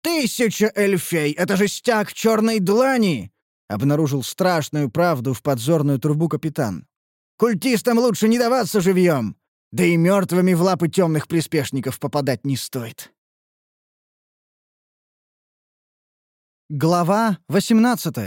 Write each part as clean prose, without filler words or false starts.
1000 эльфей! Это же стяг черной длани!» — обнаружил страшную правду в подзорную трубу капитан. «Культистам лучше не даваться живьем! Да и мертвыми в лапы темных приспешников попадать не стоит». Глава 18.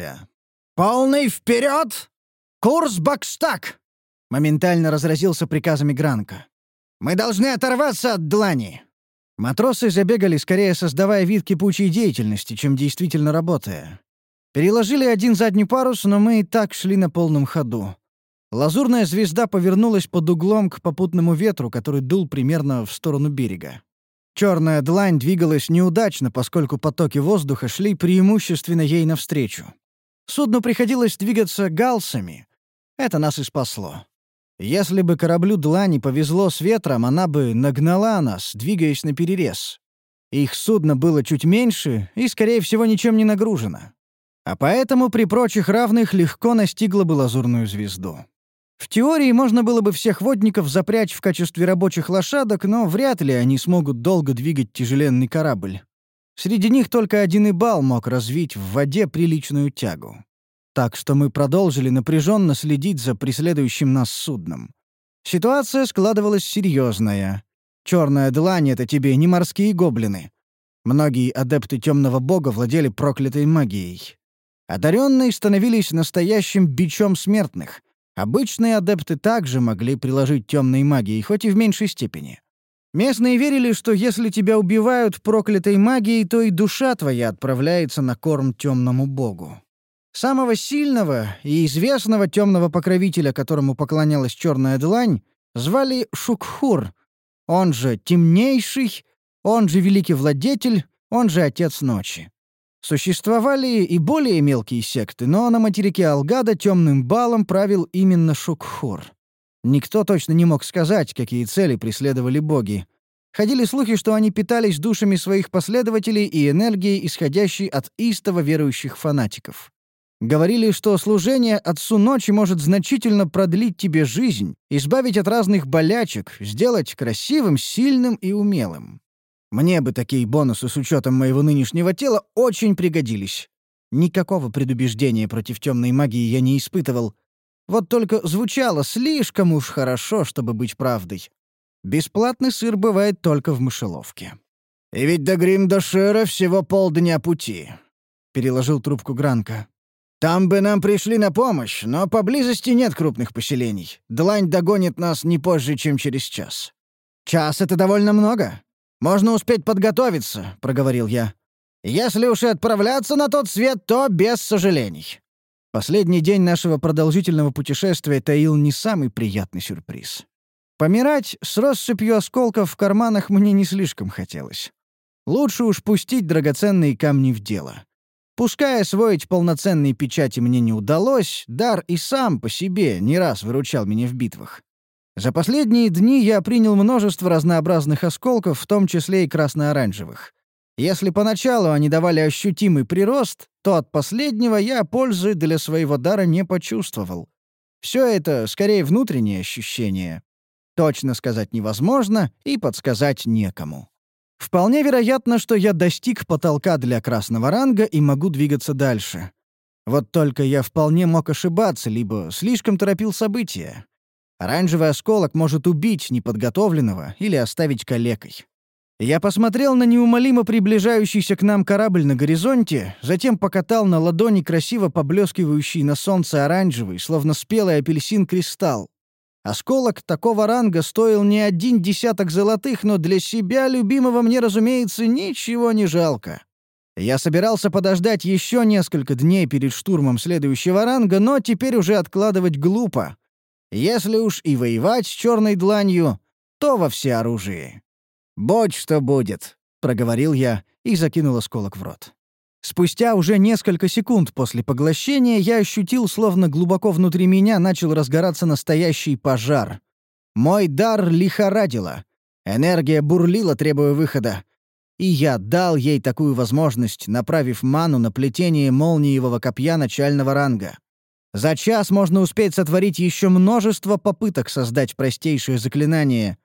«Полный вперед! Курс Бакстаг!» — моментально разразился приказами Гранка. «Мы должны оторваться от длани!» Матросы забегали, скорее создавая вид кипучей деятельности, чем действительно работая. Переложили один задний парус, но мы и так шли на полном ходу. Лазурная звезда повернулась под углом к попутному ветру, который дул примерно в сторону берега. Черная длань двигалась неудачно, поскольку потоки воздуха шли преимущественно ей навстречу. Судну приходилось двигаться галсами. Это нас и спасло. Если бы кораблю длани повезло с ветром, она бы нагнала нас, двигаясь наперерез. Их судно было чуть меньше и, скорее всего, ничем не нагружено. А поэтому при прочих равных легко настигло бы лазурную звезду. В теории можно было бы всех водников запрячь в качестве рабочих лошадок, но вряд ли они смогут долго двигать тяжеленный корабль. Среди них только один Ибал мог развить в воде приличную тягу. Так что мы продолжили напряженно следить за преследующим нас судном. Ситуация складывалась серьезная. Черная длань — это тебе не морские гоблины. Многие адепты темного бога владели проклятой магией. Одаренные становились настоящим бичом смертных. Обычные адепты также могли приложить темной магией, хоть и в меньшей степени. Местные верили, что если тебя убивают проклятой магией, то и душа твоя отправляется на корм темному богу. Самого сильного и известного темного покровителя, которому поклонялась черная длань, звали Шукхур, он же Темнейший, он же Великий Владетель, он же Отец Ночи. Существовали и более мелкие секты, но на материке Алгада темным балом правил именно Шукхур. Никто точно не мог сказать, какие цели преследовали боги. Ходили слухи, что они питались душами своих последователей и энергией, исходящей от истово верующих фанатиков. Говорили, что служение Отцу Ночи может значительно продлить тебе жизнь, избавить от разных болячек, сделать красивым, сильным и умелым. Мне бы такие бонусы с учетом моего нынешнего тела очень пригодились. Никакого предубеждения против темной магии я не испытывал. Вот только звучало слишком уж хорошо, чтобы быть правдой. Бесплатный сыр бывает только в мышеловке. «И ведь до Гриндашира всего полдня пути», — переложил трубку Гранка. «Там бы нам пришли на помощь, но поблизости нет крупных поселений. Длань догонит нас не позже, чем через час». «Час — это довольно много. Можно успеть подготовиться», — проговорил я. «Если уж и отправляться на тот свет, то без сожалений». Последний день нашего продолжительного путешествия таил не самый приятный сюрприз. Помирать с россыпью осколков в карманах мне не слишком хотелось. Лучше уж пустить драгоценные камни в дело. Пускай освоить полноценные печати мне не удалось, дар и сам по себе не раз выручал меня в битвах. За последние дни я принял множество разнообразных осколков, в том числе и красно-оранжевых. Если поначалу они давали ощутимый прирост, то от последнего я пользы для своего дара не почувствовал. Все это скорее внутренние ощущения. Точно сказать невозможно и подсказать некому. Вполне вероятно, что я достиг потолка для красного ранга и могу двигаться дальше. Вот только я вполне мог ошибаться, либо слишком торопил события. Оранжевый осколок может убить неподготовленного или оставить калекой. Я посмотрел на неумолимо приближающийся к нам корабль на горизонте, затем покатал на ладони красиво поблескивающий на солнце оранжевый, словно спелый апельсин, кристалл. Осколок такого ранга стоил не 1 десяток золотых, но для себя, любимого, мне, разумеется, ничего не жалко. Я собирался подождать еще несколько дней перед штурмом следующего ранга, но теперь уже откладывать глупо. Если уж и воевать с черной дланью, то во всеоружии. «Будь что будет», — проговорил я и закинул осколок в рот. Спустя уже несколько секунд после поглощения я ощутил, словно глубоко внутри меня начал разгораться настоящий пожар. Мой дар лихорадило. Энергия бурлила, требуя выхода. И я дал ей такую возможность, направив ману на плетение молниевого копья начального ранга. За час можно успеть сотворить еще множество попыток создать простейшее заклинание.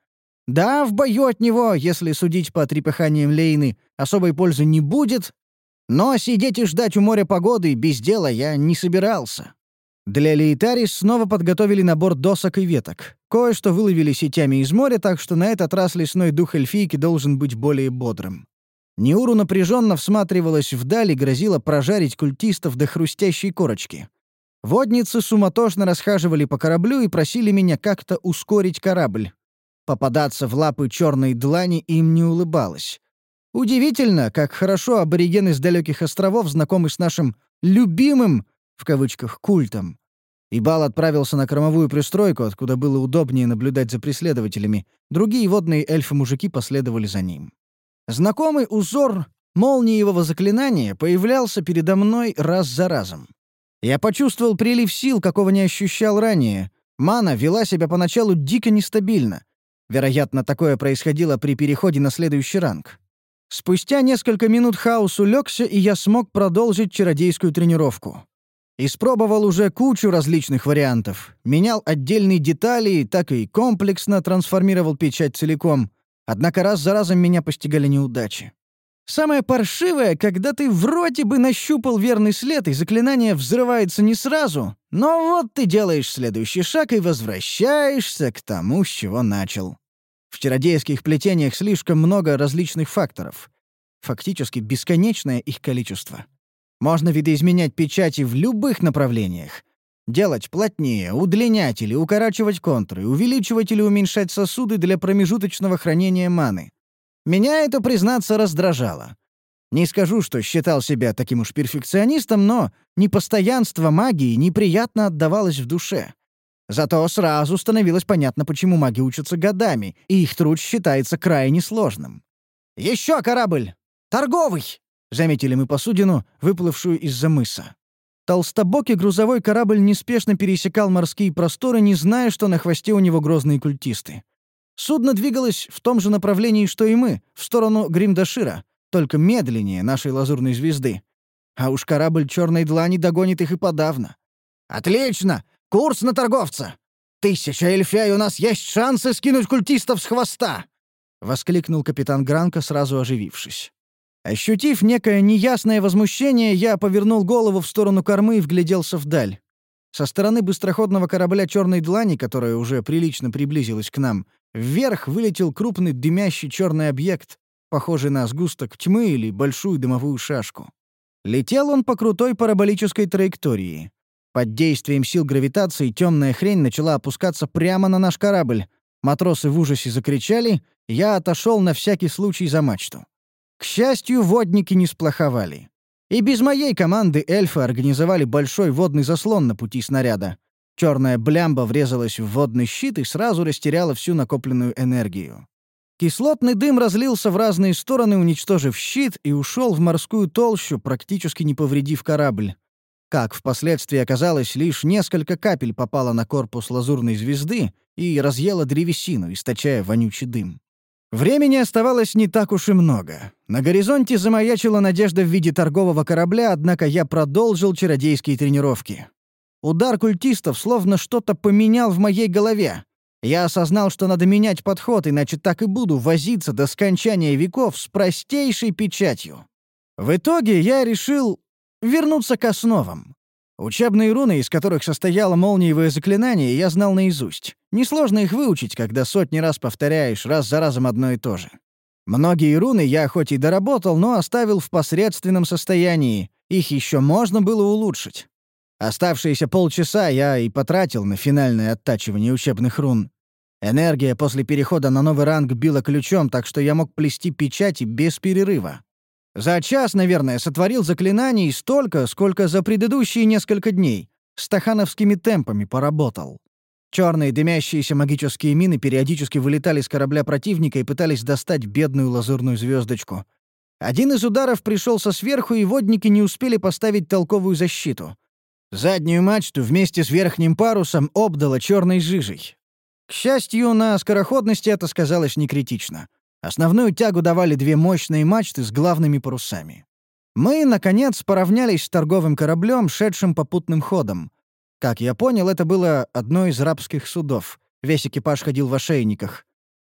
Да, в бою от него, если судить по трепыханиям Лейны, особой пользы не будет, но сидеть и ждать у моря погоды без дела я не собирался. Для Лейтарис снова подготовили набор досок и веток. Кое-что выловили сетями из моря, так что на этот раз лесной дух эльфийки должен быть более бодрым. Неуру напряженно всматривалась вдаль и грозила прожарить культистов до хрустящей корочки. Водницы суматошно расхаживали по кораблю и просили меня как-то ускорить корабль. Попадаться в лапы черной длани им не улыбалось. Удивительно, как хорошо аборигены с далеких островов знакомы с нашим «любимым» в кавычках культом. Ибал отправился на кормовую пристройку, откуда было удобнее наблюдать за преследователями. Другие водные эльфы-мужики последовали за ним. Знакомый узор молниевого заклинания появлялся передо мной раз за разом. Я почувствовал прилив сил, какого не ощущал ранее. Мана вела себя поначалу дико нестабильно. Вероятно, такое происходило при переходе на следующий ранг. Спустя несколько минут хаос улегся, и я смог продолжить чародейскую тренировку. Испробовал уже кучу различных вариантов. Менял отдельные детали, так и комплексно трансформировал печать целиком. Однако раз за разом меня постигали неудачи. Самое паршивое, когда ты вроде бы нащупал верный след, и заклинание взрывается не сразу, но вот ты делаешь следующий шаг и возвращаешься к тому, с чего начал. В чародейских плетениях слишком много различных факторов. Фактически бесконечное их количество. Можно видоизменять печати в любых направлениях. Делать плотнее, удлинять или укорачивать контуры, увеличивать или уменьшать сосуды для промежуточного хранения маны. Меня это, признаться, раздражало. Не скажу, что считал себя таким уж перфекционистом, но непостоянство магии неприятно отдавалось в душе. Зато сразу становилось понятно, почему маги учатся годами, и их труд считается крайне сложным. «Еще корабль! Торговый!» — заметили мы посудину, выплывшую из-за мыса. Толстобокий грузовой корабль неспешно пересекал морские просторы, не зная, что на хвосте у него грозные культисты. Судно двигалось в том же направлении, что и мы, в сторону Гримдашира, только медленнее нашей лазурной звезды. А уж корабль черной длани догонит их и подавно. «Отлично! Курс на торговца! 1000 эльфя, и у нас есть шансы скинуть культистов с хвоста!» — воскликнул капитан Гранко, сразу оживившись. Ощутив некое неясное возмущение, я повернул голову в сторону кормы и вгляделся вдаль. Со стороны быстроходного корабля «Черной длани», которая уже прилично приблизилась к нам, вверх вылетел крупный дымящий черный объект, похожий на сгусток тьмы или большую дымовую шашку. Летел он по крутой параболической траектории. Под действием сил гравитации темная хрень начала опускаться прямо на наш корабль. Матросы в ужасе закричали, я отошел на всякий случай за мачту. К счастью, водники не сплоховали. И без моей команды эльфы организовали большой водный заслон на пути снаряда. Черная блямба врезалась в водный щит и сразу растеряла всю накопленную энергию. Кислотный дым разлился в разные стороны, уничтожив щит, и ушел в морскую толщу, практически не повредив корабль. Как впоследствии оказалось, лишь несколько капель попало на корпус лазурной звезды и разъело древесину, источая вонючий дым. Времени оставалось не так уж и много. На горизонте замаячила надежда в виде торгового корабля, однако я продолжил чародейские тренировки. Удар культистов словно что-то поменял в моей голове. Я осознал, что надо менять подход, иначе так и буду возиться до скончания веков с простейшей печатью. В итоге я решил вернуться к основам. Учебные руны, из которых состояло молниевое заклинание, я знал наизусть. Несложно их выучить, когда сотни раз повторяешь раз за разом одно и то же. Многие руны я хоть и доработал, но оставил в посредственном состоянии. Их еще можно было улучшить. Оставшиеся полчаса я и потратил на финальное оттачивание учебных рун. Энергия после перехода на новый ранг била ключом, так что я мог плести печати без перерыва. За час, наверное, сотворил заклинаний столько, сколько за предыдущие несколько дней. Стахановскими темпами поработал. Черные дымящиеся магические мины периодически вылетали с корабля противника и пытались достать бедную лазурную звездочку. Один из ударов пришелся сверху, и водники не успели поставить толковую защиту. Заднюю мачту вместе с верхним парусом обдало черной жижей. К счастью, на скороходности это сказалось не критично. Основную тягу давали две мощные мачты с главными парусами. Мы, наконец, поравнялись с торговым кораблем, шедшим попутным ходом. Как я понял, это было одно из рабских судов. Весь экипаж ходил в ошейниках.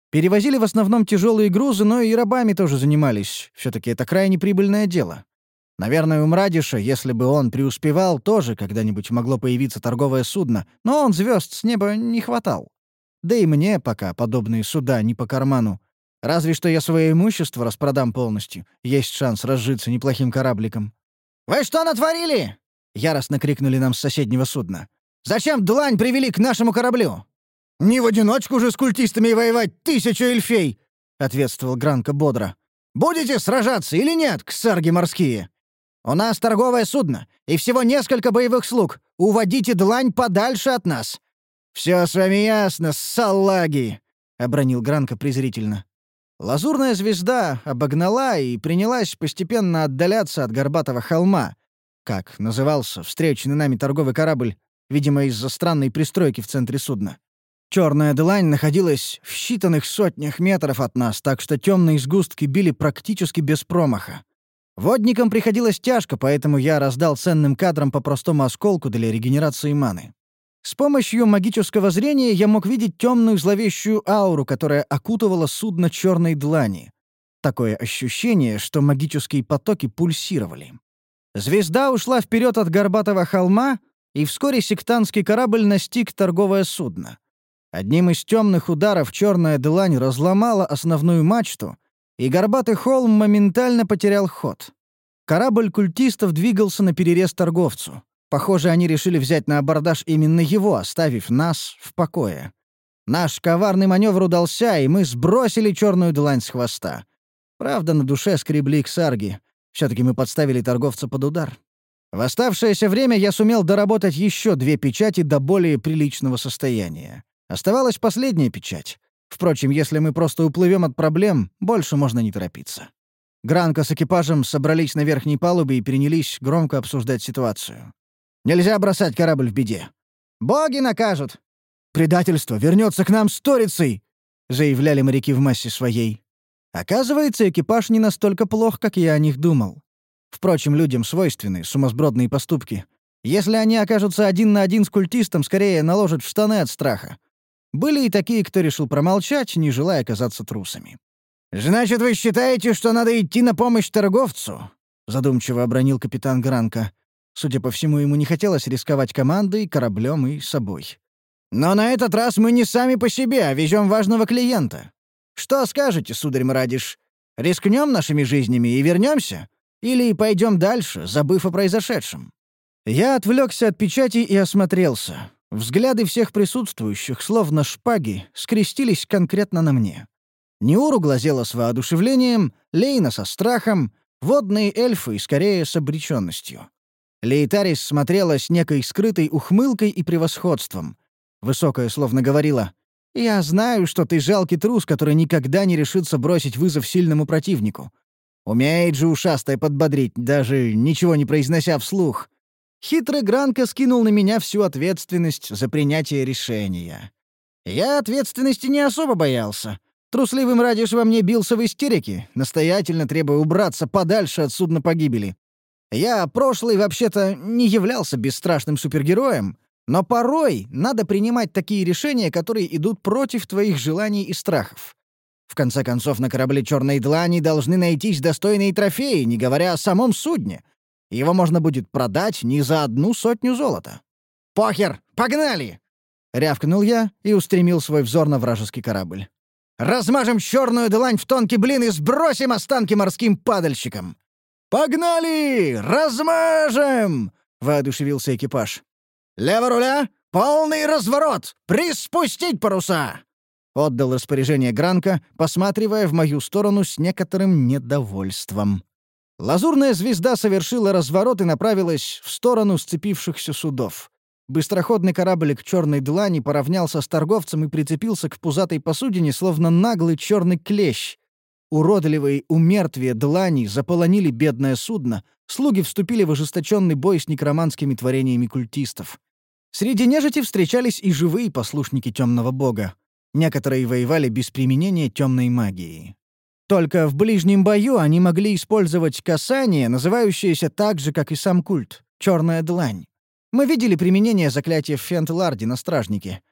Перевозили в основном тяжелые грузы, но и рабами тоже занимались. Все-таки это крайне прибыльное дело. Наверное, у Мрадиша, если бы он преуспевал, тоже когда-нибудь могло появиться торговое судно, но он звезд с неба не хватал. Да и мне пока подобные суда не по карману. Разве что я свое имущество распродам полностью. Есть шанс разжиться неплохим корабликом. «Вы что натворили?» — яростно крикнули нам с соседнего судна. «Зачем длань привели к нашему кораблю?» «Не в одиночку же с культистами воевать 1000 эльфей!» — ответствовал Гранко бодро. «Будете сражаться или нет, ксарги морские? У нас торговое судно и всего несколько боевых слуг. Уводите длань подальше от нас!» «Все с вами ясно, салаги!» — обронил Гранко презрительно. Лазурная звезда обогнала и принялась постепенно отдаляться от горбатого холма, как назывался встреченный нами торговый корабль, видимо, из-за странной пристройки в центре судна. Черная длань находилась в считанных сотнях метров от нас, так что темные сгустки били практически без промаха. Водникам приходилось тяжко, поэтому я раздал ценным кадрам по простому осколку для регенерации маны. С помощью магического зрения я мог видеть темную зловещую ауру, которая окутывала судно черной длани. Такое ощущение, что магические потоки пульсировали. Звезда ушла вперед от горбатого холма, и вскоре сектантский корабль настиг торговое судно. Одним из темных ударов черная длань разломала основную мачту, и горбатый холм моментально потерял ход. Корабль культистов двигался наперерез торговцу. Похоже, они решили взять на абордаж именно его, оставив нас в покое. Наш коварный маневр удался, и мы сбросили черную длань с хвоста. Правда, на душе скребли ксарги. Все-таки мы подставили торговца под удар. В оставшееся время я сумел доработать еще 2 печати до более приличного состояния. Оставалась последняя печать. Впрочем, если мы просто уплывем от проблем, больше можно не торопиться. Гранко с экипажем собрались на верхней палубе и принялись громко обсуждать ситуацию. «Нельзя бросать корабль в беде. Боги накажут. Предательство вернется к нам сторицей!» — заявляли моряки в массе своей. Оказывается, экипаж не настолько плох, как я о них думал. Впрочем, людям свойственны сумасбродные поступки. Если они окажутся 1 на 1 с культистом, скорее наложат в штаны от страха. Были и такие, кто решил промолчать, не желая казаться трусами. «Значит, вы считаете, что надо идти на помощь торговцу?» — задумчиво обронил капитан Гранко. Судя по всему, ему не хотелось рисковать командой, кораблем и собой. «Но на этот раз мы не сами по себе, а везем важного клиента. Что скажете, сударь Мрадиш? Рискнем нашими жизнями и вернемся? Или пойдем дальше, забыв о произошедшем?» Я отвлекся от печати и осмотрелся. Взгляды всех присутствующих, словно шпаги, скрестились конкретно на мне. Неуру глазела с воодушевлением, Лейна со страхом, водные эльфы скорее с обреченностью. Лейтарис смотрела с некой скрытой ухмылкой и превосходством. Высокая словно говорила: «Я знаю, что ты жалкий трус, который никогда не решится бросить вызов сильному противнику. Умеет же ушастая подбодрить, даже ничего не произнося вслух». Хитрый Гранко скинул на меня всю ответственность за принятие решения. Я ответственности не особо боялся. Трусливый Мрадиш во мне бился в истерике, настоятельно требуя убраться подальше от судна погибели. Я прошлый вообще-то не являлся бесстрашным супергероем, но порой надо принимать такие решения, которые идут против твоих желаний и страхов. В конце концов, на корабле «Черной длани» должны найтись достойные трофеи, не говоря о самом судне. Его можно будет продать не за 100 золота. «Похер! Погнали!» — рявкнул я и устремил свой взор на вражеский корабль. «Размажем черную длань в тонкий блин и сбросим останки морским падальщикам!» «Погнали! Размажем!» — воодушевился экипаж. «Лево руля! Полный разворот! Приспустить паруса!» — отдал распоряжение Гранко, посматривая в мою сторону с некоторым недовольством. Лазурная звезда совершила разворот и направилась в сторону сцепившихся судов. Быстроходный кораблик «Черной длани» поравнялся с торговцем и прицепился к пузатой посудине, словно наглый черный клещ. Уродливые умертвия длани заполонили бедное судно, слуги вступили в ожесточенный бой с некроманскими творениями культистов. Среди нежити встречались и живые послушники темного бога. Некоторые воевали без применения темной магии. Только в ближнем бою они могли использовать касание, называющееся так же, как и сам культ — «Черная длань». Мы видели применение заклятия в Фентларде на стражнике.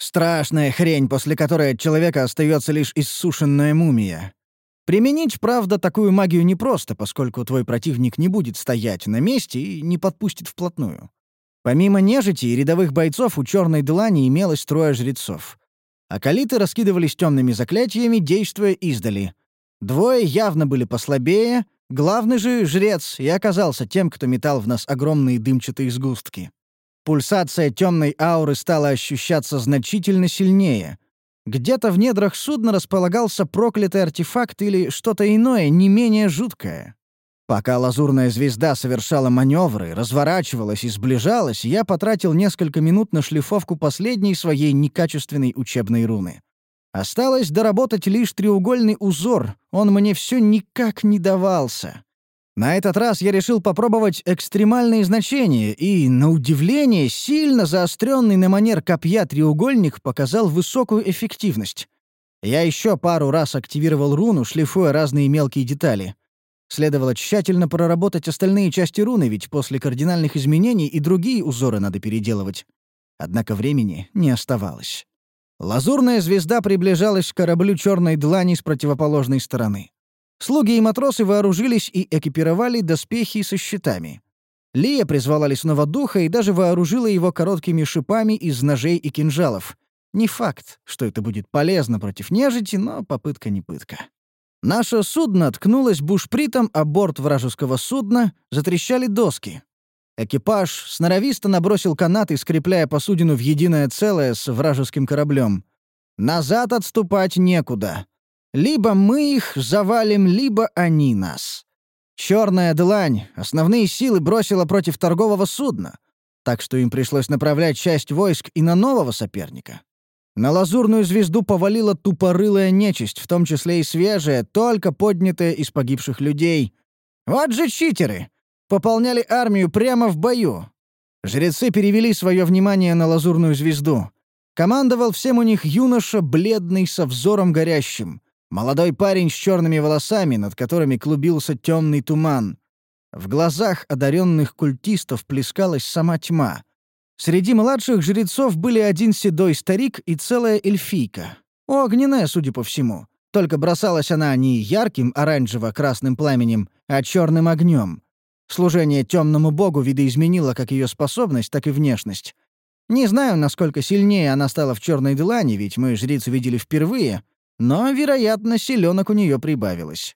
Страшная хрень, после которой от человека остается лишь иссушенная мумия. Применить, правда, такую магию непросто, поскольку твой противник не будет стоять на месте и не подпустит вплотную. Помимо нежити и рядовых бойцов у черной длани имелось 3 жрецов. Акалиты раскидывались темными заклятиями, действуя издали. 2 явно были послабее, главный же жрец и оказался тем, кто метал в нас огромные дымчатые сгустки. Пульсация темной ауры стала ощущаться значительно сильнее. Где-то в недрах судна располагался проклятый артефакт или что-то иное, не менее жуткое. Пока лазурная звезда совершала маневры, разворачивалась и сближалась, я потратил несколько минут на шлифовку последней своей некачественной учебной руны. Осталось доработать лишь треугольный узор, он мне все никак не давался. На этот раз я решил попробовать экстремальные значения, и, на удивление, сильно заостренный на манер копья треугольник показал высокую эффективность. Я еще пару раз активировал руну, шлифуя разные мелкие детали. Следовало тщательно проработать остальные части руны, ведь после кардинальных изменений и другие узоры надо переделывать. Однако времени не оставалось. Лазурная звезда приближалась к кораблю черной длани с противоположной стороны. Слуги и матросы вооружились и экипировали доспехи со щитами. Лия призвала лесного духа и даже вооружила его короткими шипами из ножей и кинжалов. Не факт, что это будет полезно против нежити, но попытка не пытка. Наше судно ткнулось бушпритом о борт вражеского судна, затрещали доски. Экипаж сноровисто набросил канаты, скрепляя посудину в единое целое с вражеским кораблем. Назад отступать некуда. Либо мы их завалим, либо они нас. Черная длань основные силы бросила против торгового судна, так что им пришлось направлять часть войск и на нового соперника. На лазурную звезду повалила тупорылая нечисть, в том числе и свежая, только поднятая из погибших людей. Вот же читеры! Пополняли армию прямо в бою. Жрецы перевели свое внимание на лазурную звезду. Командовал всем у них юноша, бледный, со взором горящим. Молодой парень с черными волосами, над которыми клубился темный туман. В глазах одаренных культистов плескалась сама тьма. Среди младших жрецов были один седой старик и целая эльфийка. Огненная, судя по всему. Только бросалась она не ярким оранжево-красным пламенем, а черным огнем. Служение темному богу видоизменило как ее способность, так и внешность. Не знаю, насколько сильнее она стала в черной длани, ведь мы жрицу видели впервые, но, вероятно, силенок у нее прибавилось.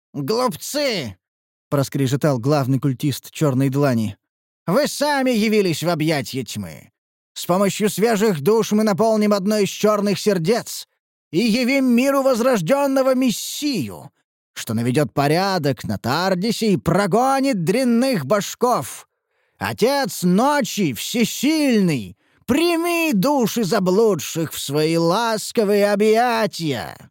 «Глупцы!» — проскрежетал главный культист черной длани. «Вы сами явились в объятья тьмы. С помощью свежих душ мы наполним одно из черных сердец и явим миру возрожденного Мессию, что наведет порядок на Тардисе и прогонит дрянных башков. Отец ночи всесильный, прими души заблудших в свои ласковые объятия!»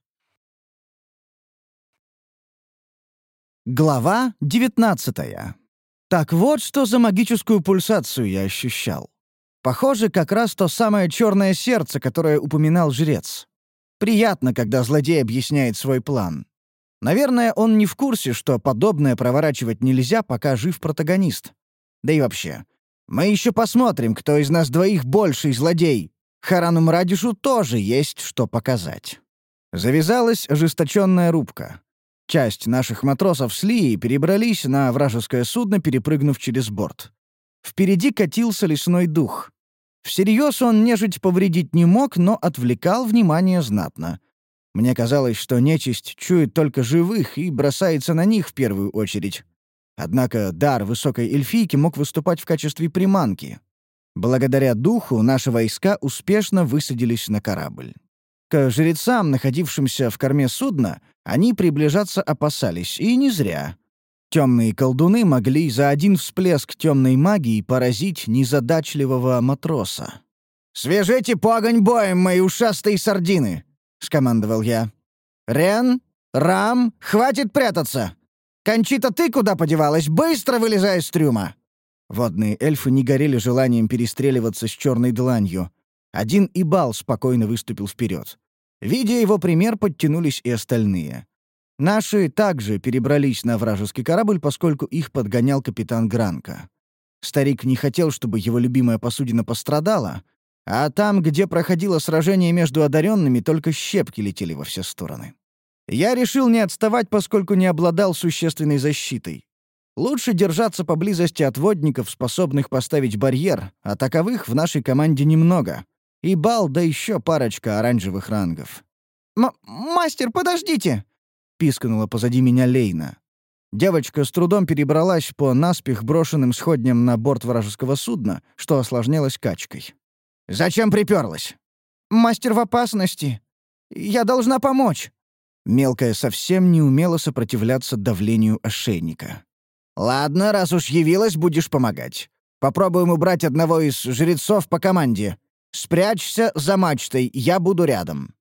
Глава 19. Так вот, что за магическую пульсацию я ощущал. Похоже, как раз то самое черное сердце, которое упоминал жрец. Приятно, когда злодей объясняет свой план. Наверное, он не в курсе, что подобное проворачивать нельзя, пока жив протагонист. Да и вообще, мы еще посмотрим, кто из нас двоих больший злодей. Харану Мрадишу тоже есть что показать. Завязалась ожесточенная рубка. Часть наших матросов с Лией перебрались на вражеское судно, перепрыгнув через борт. Впереди катился лесной дух. Всерьез он нежить повредить не мог, но отвлекал внимание знатно. Мне казалось, что нечисть чует только живых и бросается на них в первую очередь. Однако дар высокой эльфийки мог выступать в качестве приманки. Благодаря духу наши войска успешно высадились на корабль. К жрецам, находившимся в корме судна, они приближаться опасались, и не зря. Темные колдуны могли за один всплеск темной магии поразить незадачливого матроса. «Свяжите погонь боем, мои ушастые сардины!» — скомандовал я. «Рен, Рам, хватит прятаться! Кончита, ты куда подевалась? Быстро вылезай из трюма!» Водные эльфы не горели желанием перестреливаться с черной дланью. Один Ибал спокойно выступил вперед. Видя его пример, подтянулись и остальные. Наши также перебрались на вражеский корабль, поскольку их подгонял капитан Гранка. Старик не хотел, чтобы его любимая посудина пострадала, А там, где проходило сражение между одаренными, только щепки летели во все стороны. Я решил не отставать, поскольку не обладал существенной защитой. Лучше держаться поблизости от водников, способных поставить барьер, а таковых в нашей команде немного. И Бал, да еще парочка оранжевых рангов. «Мастер, подождите!» — пискнула позади меня Лейна. Девочка с трудом перебралась по наспех брошенным сходням на борт вражеского судна, что осложнялось качкой. «Зачем приперлась?» «Мастер в опасности. Я должна помочь». Мелкая совсем не умела сопротивляться давлению ошейника. «Ладно, раз уж явилась, будешь помогать. Попробуем убрать одного из жрецов по команде. Спрячься за мачтой, я буду рядом».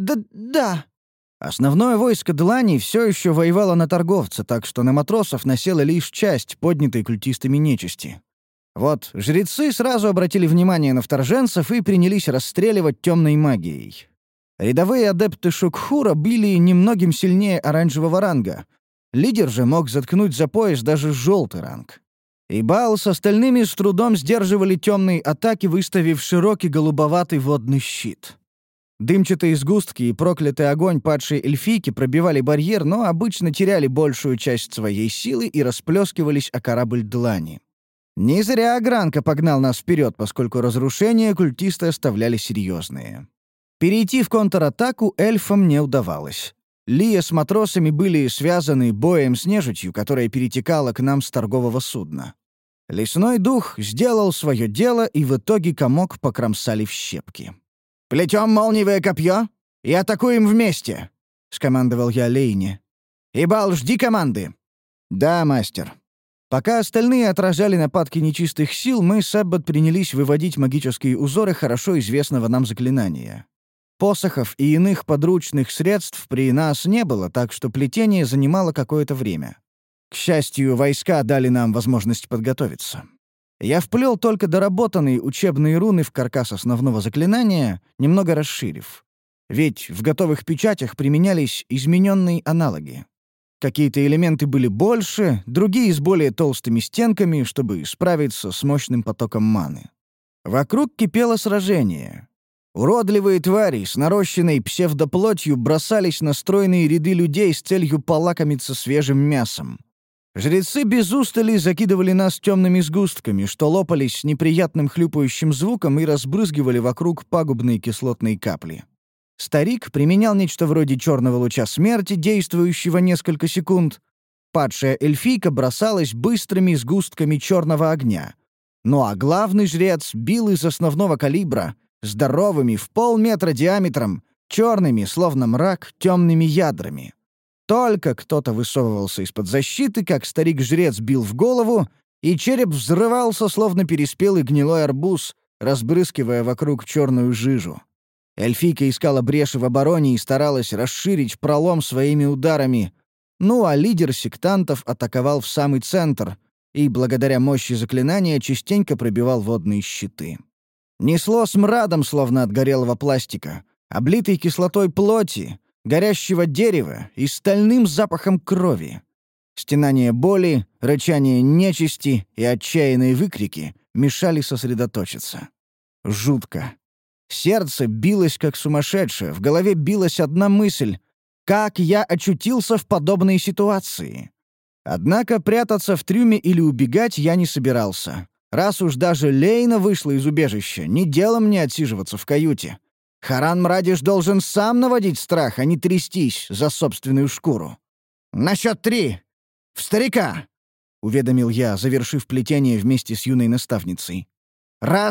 «Да». Основное войско Длани все еще воевало на торговца, так что на матросов насела лишь часть поднятой культистами нечисти. Вот жрецы сразу обратили внимание на вторженцев и принялись расстреливать темной магией. Рядовые адепты Шукхура били немногим сильнее оранжевого ранга. Лидер же мог заткнуть за пояс даже желтый ранг. И Баал с остальными с трудом сдерживали темные атаки, выставив широкий голубоватый водный щит. Дымчатые сгустки и проклятый огонь падшей эльфийки пробивали барьер, но обычно теряли большую часть своей силы и расплескивались о корабль Длани. Не зря Гранка погнал нас вперед, поскольку разрушения культисты оставляли серьезные. Перейти в контратаку эльфам не удавалось. Лия с матросами были связаны боем с нежитью, которая перетекала к нам с торгового судна. Лесной дух сделал свое дело, и в итоге комок покромсали в щепки. «Плетем молниевое копье и атакуем вместе!» — скомандовал я Лейне. «Ибал, жди команды!» «Да, мастер». Пока остальные отражали нападки нечистых сил, мы с Эббот принялись выводить магические узоры хорошо известного нам заклинания. Посохов и иных подручных средств при нас не было, так что плетение занимало какое-то время. К счастью, войска дали нам возможность подготовиться. Я вплел только доработанные учебные руны в каркас основного заклинания, немного расширив. Ведь в готовых печатях применялись измененные аналоги. Какие-то элементы были больше, другие с более толстыми стенками, чтобы справиться с мощным потоком маны. Вокруг кипело сражение. Уродливые твари с нарощенной псевдоплотью бросались на стройные ряды людей с целью полакомиться свежим мясом. Жрецы без устали закидывали нас темными сгустками, что лопались с неприятным хлюпающим звуком и разбрызгивали вокруг пагубные кислотные капли. Старик применял нечто вроде черного луча смерти, действующего несколько секунд. Падшая эльфийка бросалась быстрыми сгустками черного огня. Ну а главный жрец бил из основного калибра, здоровыми в полметра диаметром, черными, словно мрак, темными ядрами. Только кто-то высовывался из-под защиты, как старик-жрец бил в голову, и череп взрывался, словно переспелый гнилой арбуз, разбрызгивая вокруг черную жижу. Эльфийка искала бреши в обороне и старалась расширить пролом своими ударами. Ну а лидер сектантов атаковал в самый центр и, благодаря мощи заклинания, частенько пробивал водные щиты. Несло смрадом, словно от горелого пластика, облитой кислотой плоти, горящего дерева и стальным запахом крови. Стенание боли, рычание нечисти и отчаянные выкрики мешали сосредоточиться. Жутко. Сердце билось как сумасшедшее, в голове билась одна мысль: как я очутился в подобной ситуации? Однако прятаться в трюме или убегать я не собирался. Раз уж даже Лейна вышла из убежища, не дело мне отсиживаться в каюте. Харан Мрадиш должен сам наводить страх, а не трястись за собственную шкуру. «На счет 3! В старика!» — уведомил я, завершив плетение вместе с юной наставницей. 1,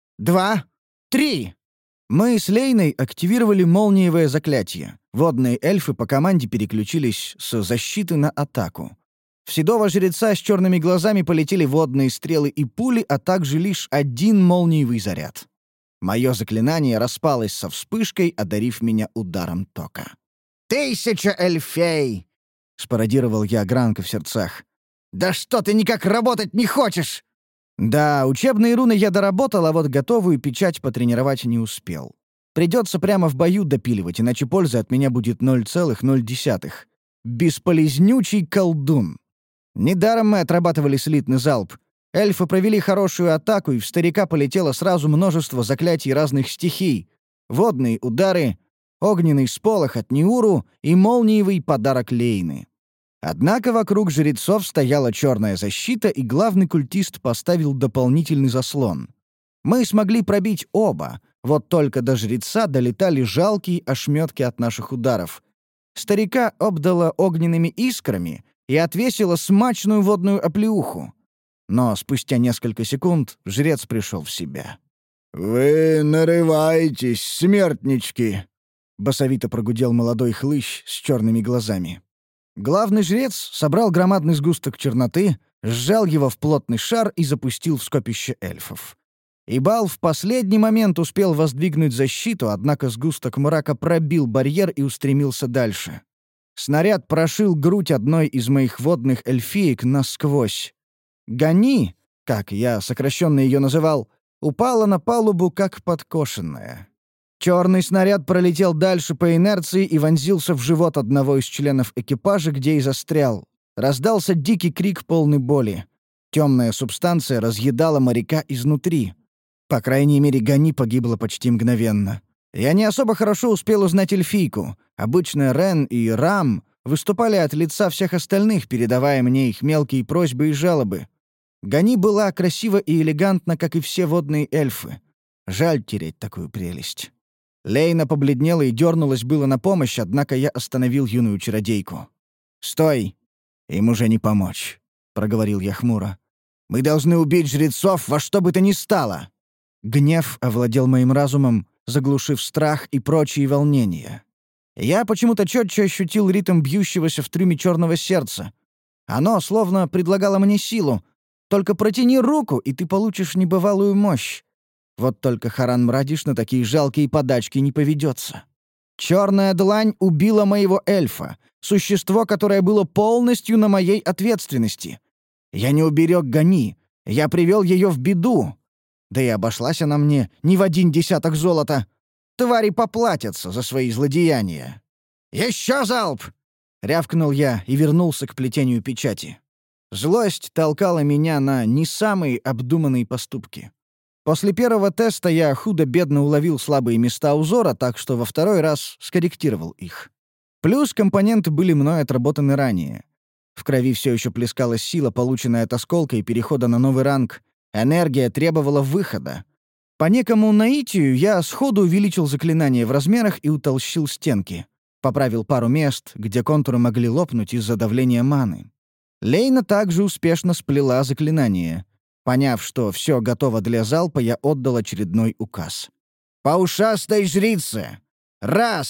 2, 3! Мы с Лейной активировали молниевое заклятие. Водные эльфы по команде переключились с защиты на атаку. В седого жреца с черными глазами полетели водные стрелы и пули, а также лишь один молниевый заряд. Мое заклинание распалось со вспышкой, одарив меня ударом тока. «1000 эльфей!» — спародировал я Гранка в сердцах. «Да что ты никак работать не хочешь?» Да, учебные руны я доработал, а вот готовую печать потренировать не успел. Придется прямо в бою допиливать, иначе пользы от меня будет 0,0. Бесполезнючий колдун. Недаром мы отрабатывали слитный залп. Эльфы провели хорошую атаку, и в старика полетело сразу множество заклятий разных стихий: водные удары, огненный сполох от Неуру и молниевый подарок Лейны. Однако вокруг жрецов стояла черная защита, и главный культист поставил дополнительный заслон. Мы смогли пробить оба, вот только до жреца долетали жалкие ошметки от наших ударов. Старика обдало огненными искрами и отвесило смачную водную оплеуху. Но спустя несколько секунд жрец пришел в себя. «Вы нарываетесь, смертнички!» — басовито прогудел молодой хлыщ с черными глазами. Главный жрец собрал громадный сгусток черноты, сжал его в плотный шар и запустил в скопище эльфов. Ибал в последний момент успел воздвигнуть защиту, однако сгусток мрака пробил барьер и устремился дальше. Снаряд прошил грудь одной из моих водных эльфиек насквозь. Гани, как я сокращенно ее называл, упала на палубу как подкошенная. Черный снаряд пролетел дальше по инерции и вонзился в живот одного из членов экипажа, где и застрял. Раздался дикий крик, полный боли. Темная субстанция разъедала моряка изнутри. По крайней мере, Гани погибла почти мгновенно. Я не особо хорошо успел узнать эльфийку. Обычно Рен и Рам выступали от лица всех остальных, передавая мне их мелкие просьбы и жалобы. Гани была красива и элегантна, как и все водные эльфы. Жаль терять такую прелесть. Лейна побледнела и дернулась было на помощь, однако я остановил юную чародейку. «Стой! Им уже не помочь», — проговорил я хмуро. «Мы должны убить жрецов во что бы то ни стало!» Гнев овладел моим разумом, заглушив страх и прочие волнения. Я почему-то четче ощутил ритм бьющегося в трюме черного сердца. Оно словно предлагало мне силу. Только протяни руку, и ты получишь небывалую мощь. Вот только Харан Мрадиш на такие жалкие подачки не поведется. Черная длань убила моего эльфа, существо, которое было полностью на моей ответственности. Я не уберег Гани, я привел ее в беду. Да и обошлась она мне не в 1 десяток золота. Твари поплатятся за свои злодеяния. «Еще залп!» — рявкнул я и вернулся к плетению печати. Злость толкала меня на не самые обдуманные поступки. После первого теста я худо-бедно уловил слабые места узора, так что во второй раз скорректировал их. Плюс компоненты были мной отработаны ранее. В крови все еще плескалась сила, полученная от осколка и перехода на новый ранг. Энергия требовала выхода. По некому наитию я сходу увеличил заклинание в размерах и утолщил стенки. Поправил пару мест, где контуры могли лопнуть из-за давления маны. Лейна также успешно сплела заклинание. Поняв, что все готово для залпа, я отдал очередной указ. «По ушастой жрице! 1,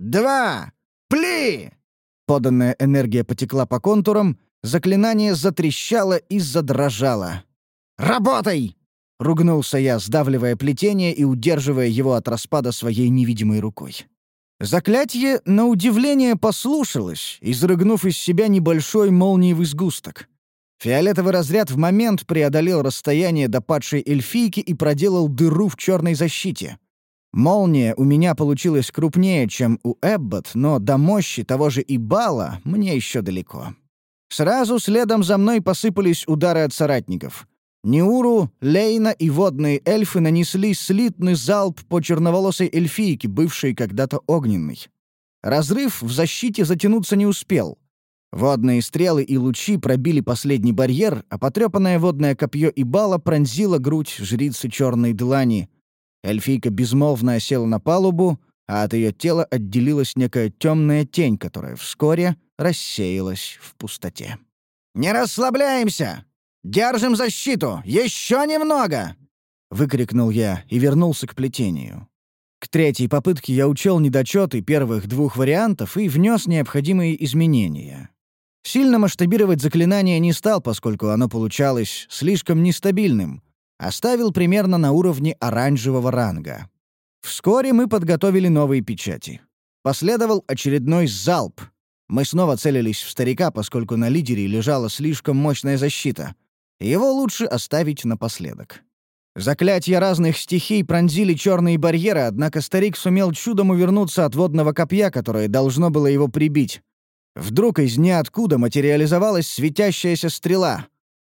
2, пли!» Поданная энергия потекла по контурам, заклинание затрещало и задрожало. «Работай!» — ругнулся я, сдавливая плетение и удерживая его от распада своей невидимой рукой. Заклятие, на удивление, послушалось, изрыгнув из себя небольшой молниевый сгусток. Фиолетовый разряд в момент преодолел расстояние до падшей эльфийки и проделал дыру в черной защите. Молния у меня получилась крупнее, чем у Эббот, но до мощи того же Ибала мне еще далеко. Сразу следом за мной посыпались удары от соратников. Неуру, Лейна и водные эльфы нанесли слитный залп по черноволосой эльфийке, бывшей когда-то огненной. Разрыв в защите затянуться не успел. Водные стрелы и лучи пробили последний барьер, а потрепанное водное копье Ибала пронзило грудь жрицы черной длани. Эльфийка безмолвно осела на палубу, а от ее тела отделилась некая темная тень, которая вскоре рассеялась в пустоте. «Не расслабляемся! Держим защиту! Еще немного!» — выкрикнул я и вернулся к плетению. К третьей попытке я учел недочеты первых 2 вариантов и внес необходимые изменения. Сильно масштабировать заклинание не стал, поскольку оно получалось слишком нестабильным. Оставил примерно на уровне оранжевого ранга. Вскоре мы подготовили новые печати. Последовал очередной залп. Мы снова целились в старика, поскольку на лидере лежала слишком мощная защита. Его лучше оставить напоследок. Заклятия разных стихий пронзили черные барьеры, однако старик сумел чудом увернуться от водного копья, которое должно было его прибить. Вдруг из ниоткуда материализовалась светящаяся стрела.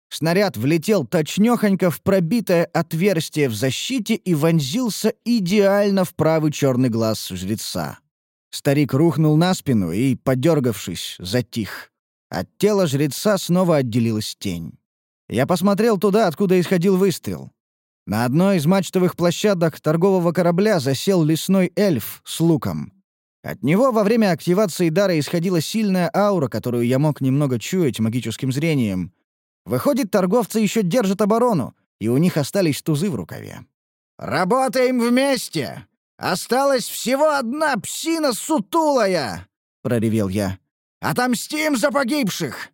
Снаряд влетел точнёхонько в пробитое отверстие в защите и вонзился идеально в правый черный глаз жреца. Старик рухнул на спину и, подергавшись, затих. От тела жреца снова отделилась тень. Я посмотрел туда, откуда исходил выстрел. На одной из мачтовых площадок торгового корабля засел лесной эльф с луком. От него во время активации дара исходила сильная аура, которую я мог немного чуять магическим зрением. Выходит, торговцы еще держат оборону, и у них остались тузы в рукаве. «Работаем вместе! Осталась всего одна псина сутулая!» — проревел я. «Отомстим за погибших!»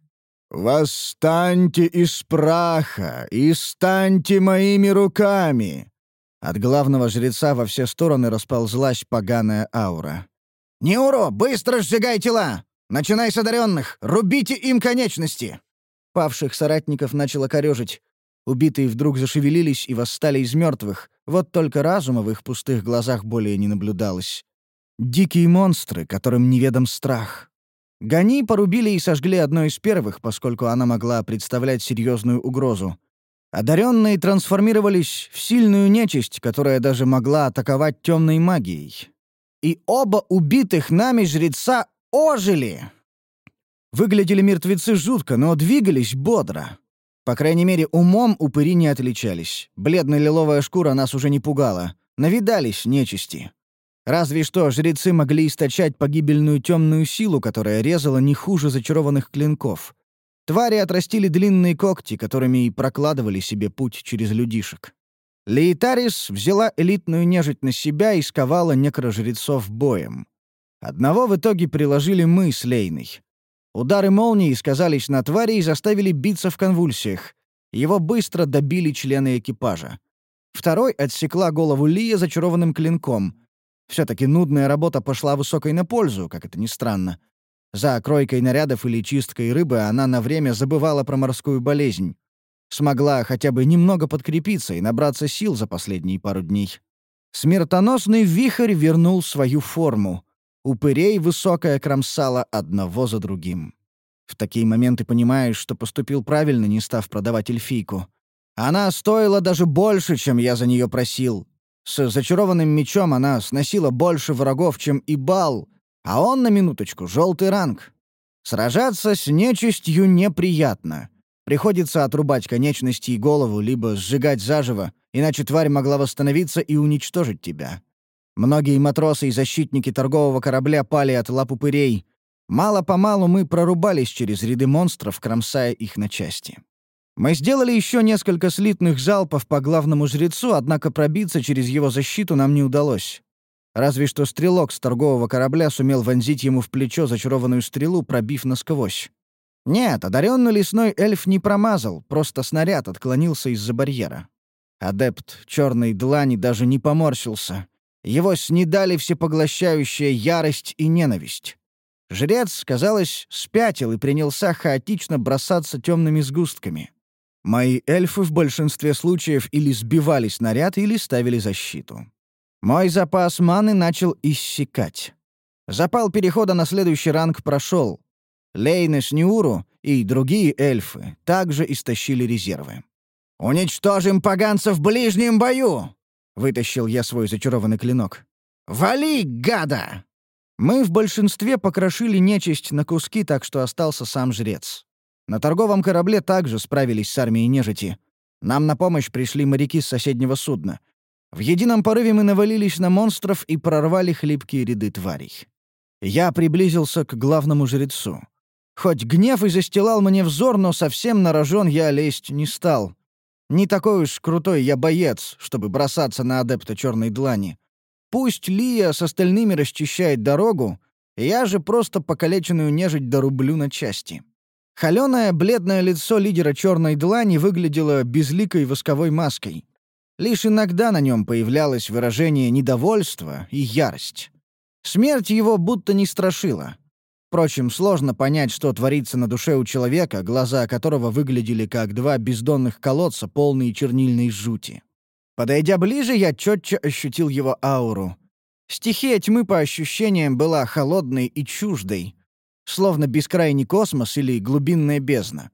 «Восстаньте из праха и станьте моими руками!» От главного жреца во все стороны расползлась поганая аура. «Неуро, быстро сжигай тела! Начинай с одаренных! Рубите им конечности!» Павших соратников начало корёжить. Убитые вдруг зашевелились и восстали из мертвых, вот только разума в их пустых глазах более не наблюдалось. Дикие монстры, которым неведом страх. Гани порубили и сожгли одно из первых, поскольку она могла представлять серьезную угрозу. Одаренные трансформировались в сильную нечисть, которая даже могла атаковать темной магией. И оба убитых нами жреца ожили! Выглядели мертвецы жутко, но двигались бодро. По крайней мере, умом упыри не отличались. Бледно-лиловая шкура нас уже не пугала. Навидались нечисти. Разве что жрецы могли источать погибельную темную силу, которая резала не хуже зачарованных клинков. Твари отрастили длинные когти, которыми и прокладывали себе путь через людишек. Лейтарис взяла элитную нежить на себя и сковала некрожрецов боем. Одного в итоге приложили мы с Лейной. Удары молнии сказались на твари и заставили биться в конвульсиях. Его быстро добили члены экипажа. Второй отсекла голову Лия зачарованным клинком. Все-таки нудная работа пошла высокой на пользу, как это ни странно. За кройкой нарядов или чисткой рыбы она на время забывала про морскую болезнь. Смогла хотя бы немного подкрепиться и набраться сил за последние пару дней. Смертоносный вихрь вернул свою форму. Упырей высокая кромсала одного за другим. В такие моменты понимаешь, что поступил правильно, не став продавать эльфийку. Она стоила даже больше, чем я за нее просил. С зачарованным мечом она сносила больше врагов, чем Ибал, а он, на минуточку, желтый ранг. Сражаться с нечистью неприятно. Приходится отрубать конечности и голову, либо сжигать заживо, иначе тварь могла восстановиться и уничтожить тебя. Многие матросы и защитники торгового корабля пали от лап упырей. Мало-помалу мы прорубались через ряды монстров, кромсая их на части. Мы сделали еще несколько слитных залпов по главному жрецу, однако пробиться через его защиту нам не удалось. Разве что стрелок с торгового корабля сумел вонзить ему в плечо зачарованную стрелу, пробив насквозь. Нет, одаренный лесной эльф не промазал, просто снаряд отклонился из-за барьера. Адепт черной длани даже не поморщился. Его снедали всепоглощающая ярость и ненависть. Жрец, казалось, спятил и принялся хаотично бросаться темными сгустками. Мои эльфы в большинстве случаев или сбивали снаряд, или ставили защиту. Мой запас маны начал иссякать. Запал перехода на следующий ранг прошел. Лейна с Неуру и другие эльфы также истощили резервы. «Уничтожим поганцев в ближнем бою!» — вытащил я свой зачарованный клинок. «Вали, гада!» Мы в большинстве покрошили нечисть на куски, так что остался сам жрец. На торговом корабле также справились с армией нежити. Нам на помощь пришли моряки с соседнего судна. В едином порыве мы навалились на монстров и прорвали хлипкие ряды тварей. Я приблизился к главному жрецу. Хоть гнев и застилал мне взор, но совсем на рожон я лезть не стал. Не такой уж крутой я боец, чтобы бросаться на адепта черной длани. Пусть Лия с остальными расчищает дорогу, я же просто покалеченную нежить дорублю на части. Холёное бледное лицо лидера черной длани выглядело безликой восковой маской. Лишь иногда на нем появлялось выражение недовольства и ярость. Смерть его будто не страшила. Впрочем, сложно понять, что творится на душе у человека, глаза которого выглядели как два бездонных колодца, полные чернильной жути. Подойдя ближе, я четче ощутил его ауру. Стихия тьмы по ощущениям была холодной и чуждой, словно бескрайний космос или глубинная бездна.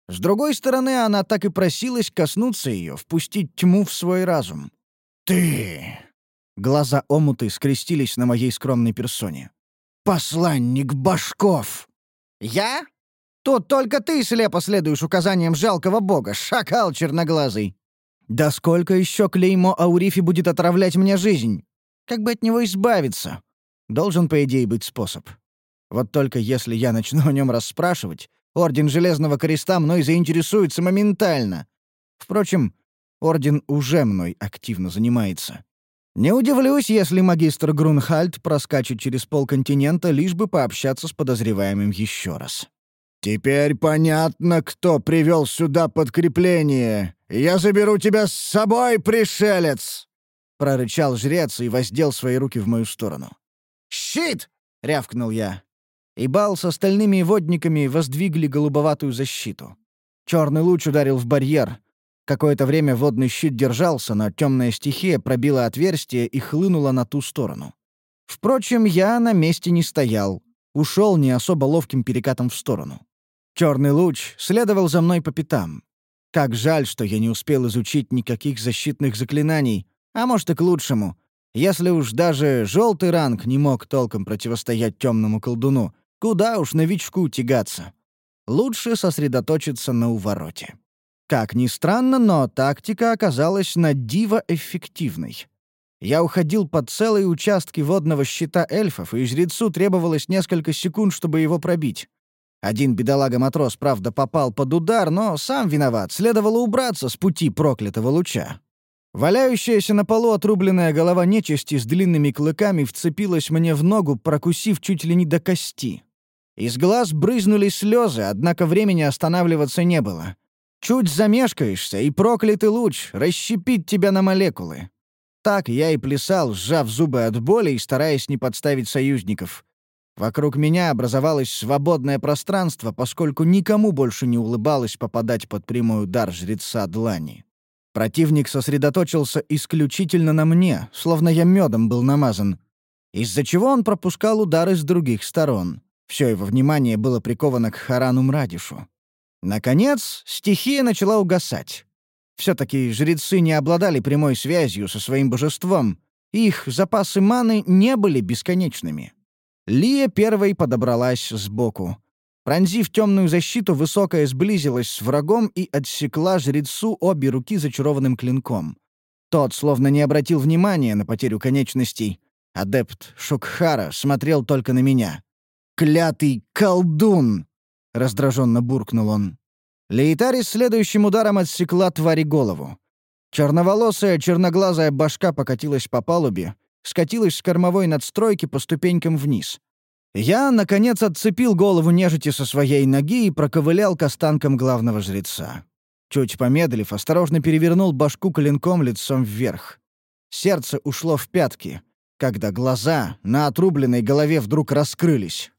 С другой стороны, она так и просилась коснуться ее, впустить тьму в свой разум. «Ты...» Глаза омуты скрестились на моей скромной персоне. «Посланник башков!» «Я? Тут только ты слепо следуешь указаниям жалкого бога, шакал черноглазый!» «Да сколько еще клеймо Аурифи будет отравлять мне жизнь? Как бы от него избавиться? Должен, по идее, быть способ. Вот только если я начну о нем расспрашивать, Орден Железного Креста мной заинтересуется моментально. Впрочем, Орден уже мной активно занимается. Не удивлюсь, если магистр Грунхальд проскачет через полконтинента, лишь бы пообщаться с подозреваемым еще раз. «Теперь понятно, кто привел сюда подкрепление. Я заберу тебя с собой, пришелец!» — прорычал жрец и воздел свои руки в мою сторону. «Щит!» — рявкнул я. И Бал с остальными водниками воздвигли голубоватую защиту. Черный луч ударил в барьер. Какое-то время водный щит держался, но темная стихия пробила отверстие и хлынула на ту сторону. Впрочем, я на месте не стоял. Ушел не особо ловким перекатом в сторону. Черный луч следовал за мной по пятам. Как жаль, что я не успел изучить никаких защитных заклинаний, а может и к лучшему. Если уж даже желтый ранг не мог толком противостоять темному колдуну, куда уж новичку тягаться. Лучше сосредоточиться на увороте. Как ни странно, но тактика оказалась на диво эффективной. Я уходил под целые участки водного щита эльфов, и жрецу требовалось несколько секунд, чтобы его пробить. Один бедолага-матрос, правда, попал под удар, но сам виноват, следовало убраться с пути проклятого луча. Валяющаяся на полу отрубленная голова нечисти с длинными клыками вцепилась мне в ногу, прокусив чуть ли не до кости. Из глаз брызнули слезы, однако времени останавливаться не было. Чуть замешкаешься, и проклятый луч расщепит тебя на молекулы. Так я и плясал, сжав зубы от боли и стараясь не подставить союзников. Вокруг меня образовалось свободное пространство, поскольку никому больше не улыбалось попадать под прямой удар жреца Длани. Противник сосредоточился исключительно на мне, словно я медом был намазан, из-за чего он пропускал удары с других сторон. Все его внимание было приковано к Харану Мрадишу. Наконец, стихия начала угасать. Все-таки жрецы не обладали прямой связью со своим божеством, и их запасы маны не были бесконечными. Лия первой подобралась сбоку. Пронзив темную защиту, высокая сблизилась с врагом и отсекла жрецу обе руки зачарованным клинком. Тот словно не обратил внимания на потерю конечностей. Адепт Шукхара смотрел только на меня. «Клятый колдун!» — раздраженно буркнул он. Лейтарис следующим ударом отсекла твари голову. Черноволосая, черноглазая башка покатилась по палубе, скатилась с кормовой надстройки по ступенькам вниз. Я, наконец, отцепил голову нежити со своей ноги и проковылял к останкам главного жреца. Чуть помедлив, осторожно перевернул башку клинком лицом вверх. Сердце ушло в пятки, когда глаза на отрубленной голове вдруг раскрылись.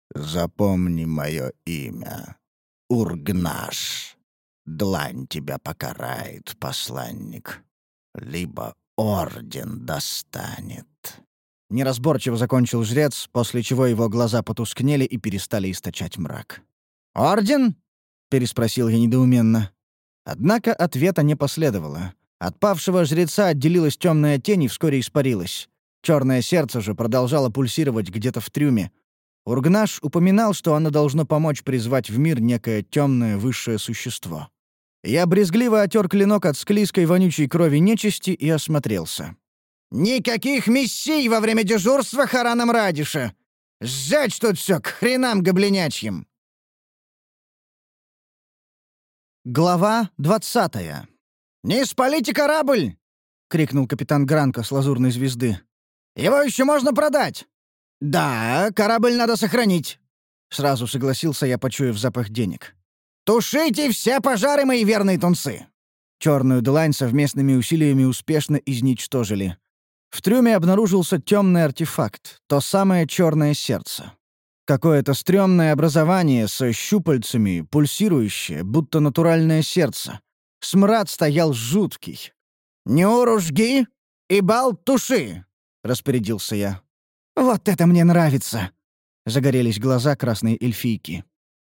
«Запомни мое имя. Ургнаш. Длань тебя покарает, посланник. Либо орден достанет». Неразборчиво закончил жрец, после чего его глаза потускнели и перестали источать мрак. «Орден?» — переспросил я недоуменно. Однако ответа не последовало. От павшего жреца отделилась темная тень и вскоре испарилась. Черное сердце же продолжало пульсировать где-то в трюме. Ургнаш упоминал, что оно должно помочь призвать в мир некое темное высшее существо. Я брезгливо отер клинок от склизкой вонючей крови нечисти и осмотрелся. «Никаких мессий во время дежурства Харана Мрадиша! Сжечь тут все к хренам гоблинячьим!» Глава 20. «Не спалите корабль!» — крикнул капитан Гранко с лазурной звезды. «Его еще можно продать!» «Да, корабль надо сохранить!» — сразу согласился я, почуяв запах денег. «Тушите все пожары, мои верные тунцы!» Черную длань совместными усилиями успешно изничтожили. В трюме обнаружился темный артефакт, то самое черное сердце. Какое-то стрёмное образование со щупальцами, пульсирующее, будто натуральное сердце. Смрад стоял жуткий. «Не уружги и бал туши!» — распорядился я. «Вот это мне нравится!» — загорелись глаза красной эльфийки.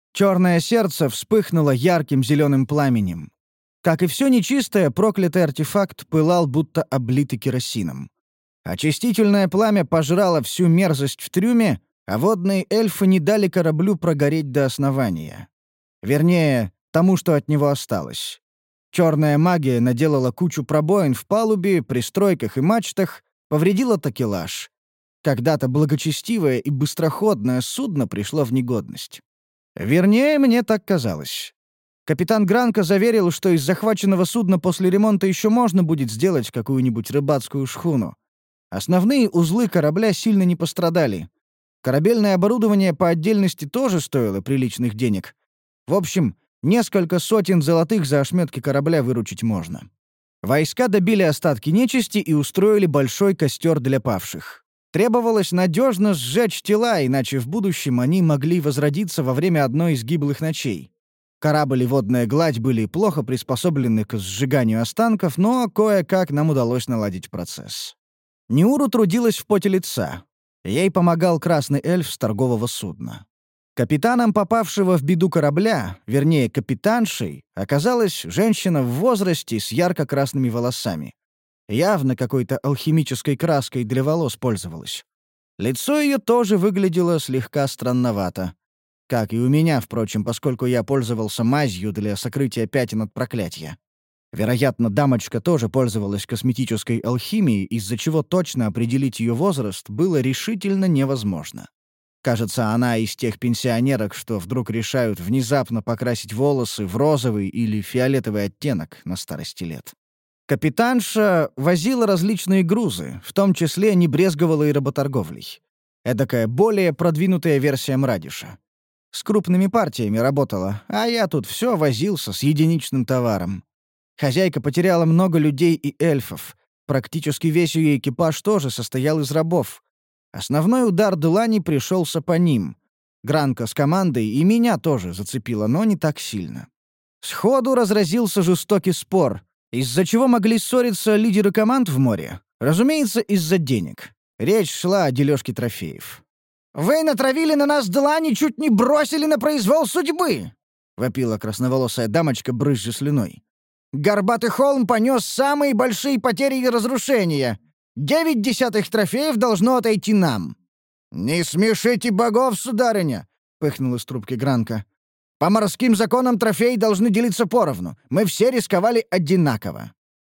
Черное сердце вспыхнуло ярким зеленым пламенем. Как и все нечистое, проклятый артефакт пылал, будто облитый керосином. Очистительное пламя пожрало всю мерзость в трюме, а водные эльфы не дали кораблю прогореть до основания. Вернее, тому, что от него осталось. Черная магия наделала кучу пробоин в палубе, пристройках и мачтах, повредила такелаж. Когда-то благочестивое и быстроходное судно пришло в негодность. Вернее, мне так казалось. Капитан Гранко заверил, что из захваченного судна после ремонта еще можно будет сделать какую-нибудь рыбацкую шхуну. Основные узлы корабля сильно не пострадали. Корабельное оборудование по отдельности тоже стоило приличных денег. В общем, несколько сотен золотых за ошметки корабля выручить можно. Войска добили остатки нечисти и устроили большой костер для павших. Требовалось надежно сжечь тела, иначе в будущем они могли возродиться во время одной из гиблых ночей. Корабль и водная гладь были плохо приспособлены к сжиганию останков, но кое-как нам удалось наладить процесс. Ниуру трудилась в поте лица. Ей помогал красный эльф с торгового судна. Капитаном попавшего в беду корабля, вернее, капитаншей, оказалась женщина в возрасте с ярко-красными волосами. Явно какой-то алхимической краской для волос пользовалась. Лицо ее тоже выглядело слегка странновато. Как и у меня, впрочем, поскольку я пользовался мазью для сокрытия пятен от проклятия. Вероятно, дамочка тоже пользовалась косметической алхимией, из-за чего точно определить ее возраст было решительно невозможно. Кажется, она из тех пенсионерок, что вдруг решают внезапно покрасить волосы в розовый или фиолетовый оттенок на старости лет. Капитанша возила различные грузы, в том числе не брезговала и работорговлей. Эдакая более продвинутая версия Мрадиша. С крупными партиями работала, а я тут все возился с единичным товаром. Хозяйка потеряла много людей и эльфов. Практически весь ее экипаж тоже состоял из рабов. Основной удар Делани пришелся по ним. Гранко с командой и меня тоже зацепило, но не так сильно. Сходу разразился жестокий спор, из-за чего могли ссориться лидеры команд в море. Разумеется, из-за денег. Речь шла о дележке трофеев. «Вы натравили на нас Делани, чуть не бросили на произвол судьбы!» — вопила красноволосая дамочка, брызжа слюной. «Горбатый холм понес самые большие потери и разрушения. 9 десятых трофеев должно отойти нам». «Не смешите богов, сударыня!» — пыхнул из трубки Гранко. «По морским законам трофеи должны делиться поровну. Мы все рисковали одинаково».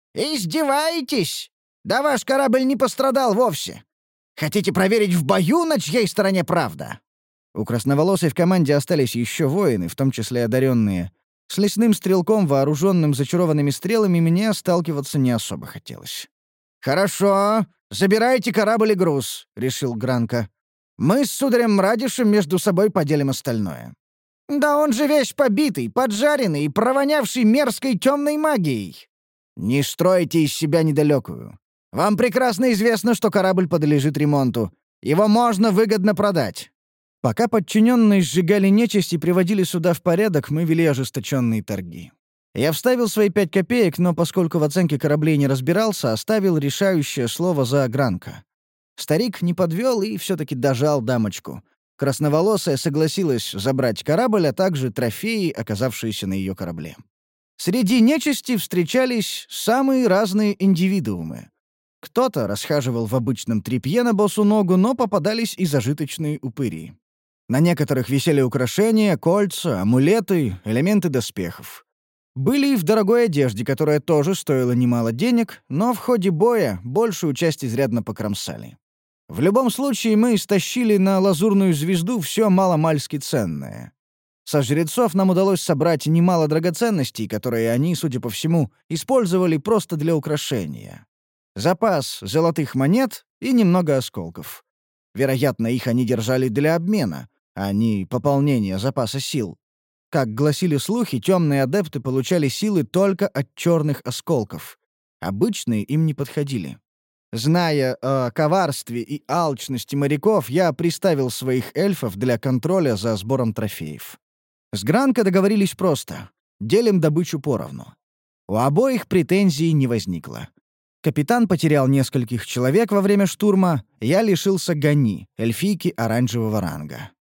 «Издеваетесь? Да ваш корабль не пострадал вовсе. Хотите проверить в бою, на чьей стороне правда?» У красноволосой в команде остались еще воины, в том числе одаренные. С лесным стрелком, вооруженным зачарованными стрелами, мне сталкиваться не особо хотелось. «Хорошо, забирайте корабль и груз», — решил Гранко. «Мы с сударем Мрадишем между собой поделим остальное». «Да он же весь побитый, поджаренный и провонявший мерзкой темной магией». «Не стройте из себя недалекую. Вам прекрасно известно, что корабль подлежит ремонту. Его можно выгодно продать». Пока подчиненные сжигали нечисть и приводили суда в порядок, мы вели ожесточенные торги. Я вставил свои 5 копеек, но поскольку в оценке кораблей не разбирался, оставил решающее слово за Гранко. Старик не подвел и все-таки дожал дамочку. Красноволосая согласилась забрать корабль, а также трофеи, оказавшиеся на ее корабле. Среди нечисти встречались самые разные индивидуумы. Кто-то расхаживал в обычном тряпье на босу ногу, но попадались и зажиточные упыри. На некоторых висели украшения, кольца, амулеты, элементы доспехов. Были и в дорогой одежде, которая тоже стоила немало денег, но в ходе боя большую часть изрядно покромсали. В любом случае, мы стащили на лазурную звезду все маломальски ценное. Со жрецов нам удалось собрать немало драгоценностей, которые они, судя по всему, использовали просто для украшения. Запас золотых монет и немного осколков. Вероятно, их они держали для обмена, а не пополнения запаса сил. Как гласили слухи, темные адепты получали силы только от черных осколков. Обычные им не подходили. Зная о коварстве и алчности моряков, я приставил своих эльфов для контроля за сбором трофеев. С Гранко договорились просто. Делим добычу поровну. У обоих претензий не возникло. Капитан потерял нескольких человек во время штурма, я лишился Гани, эльфийки оранжевого ранга.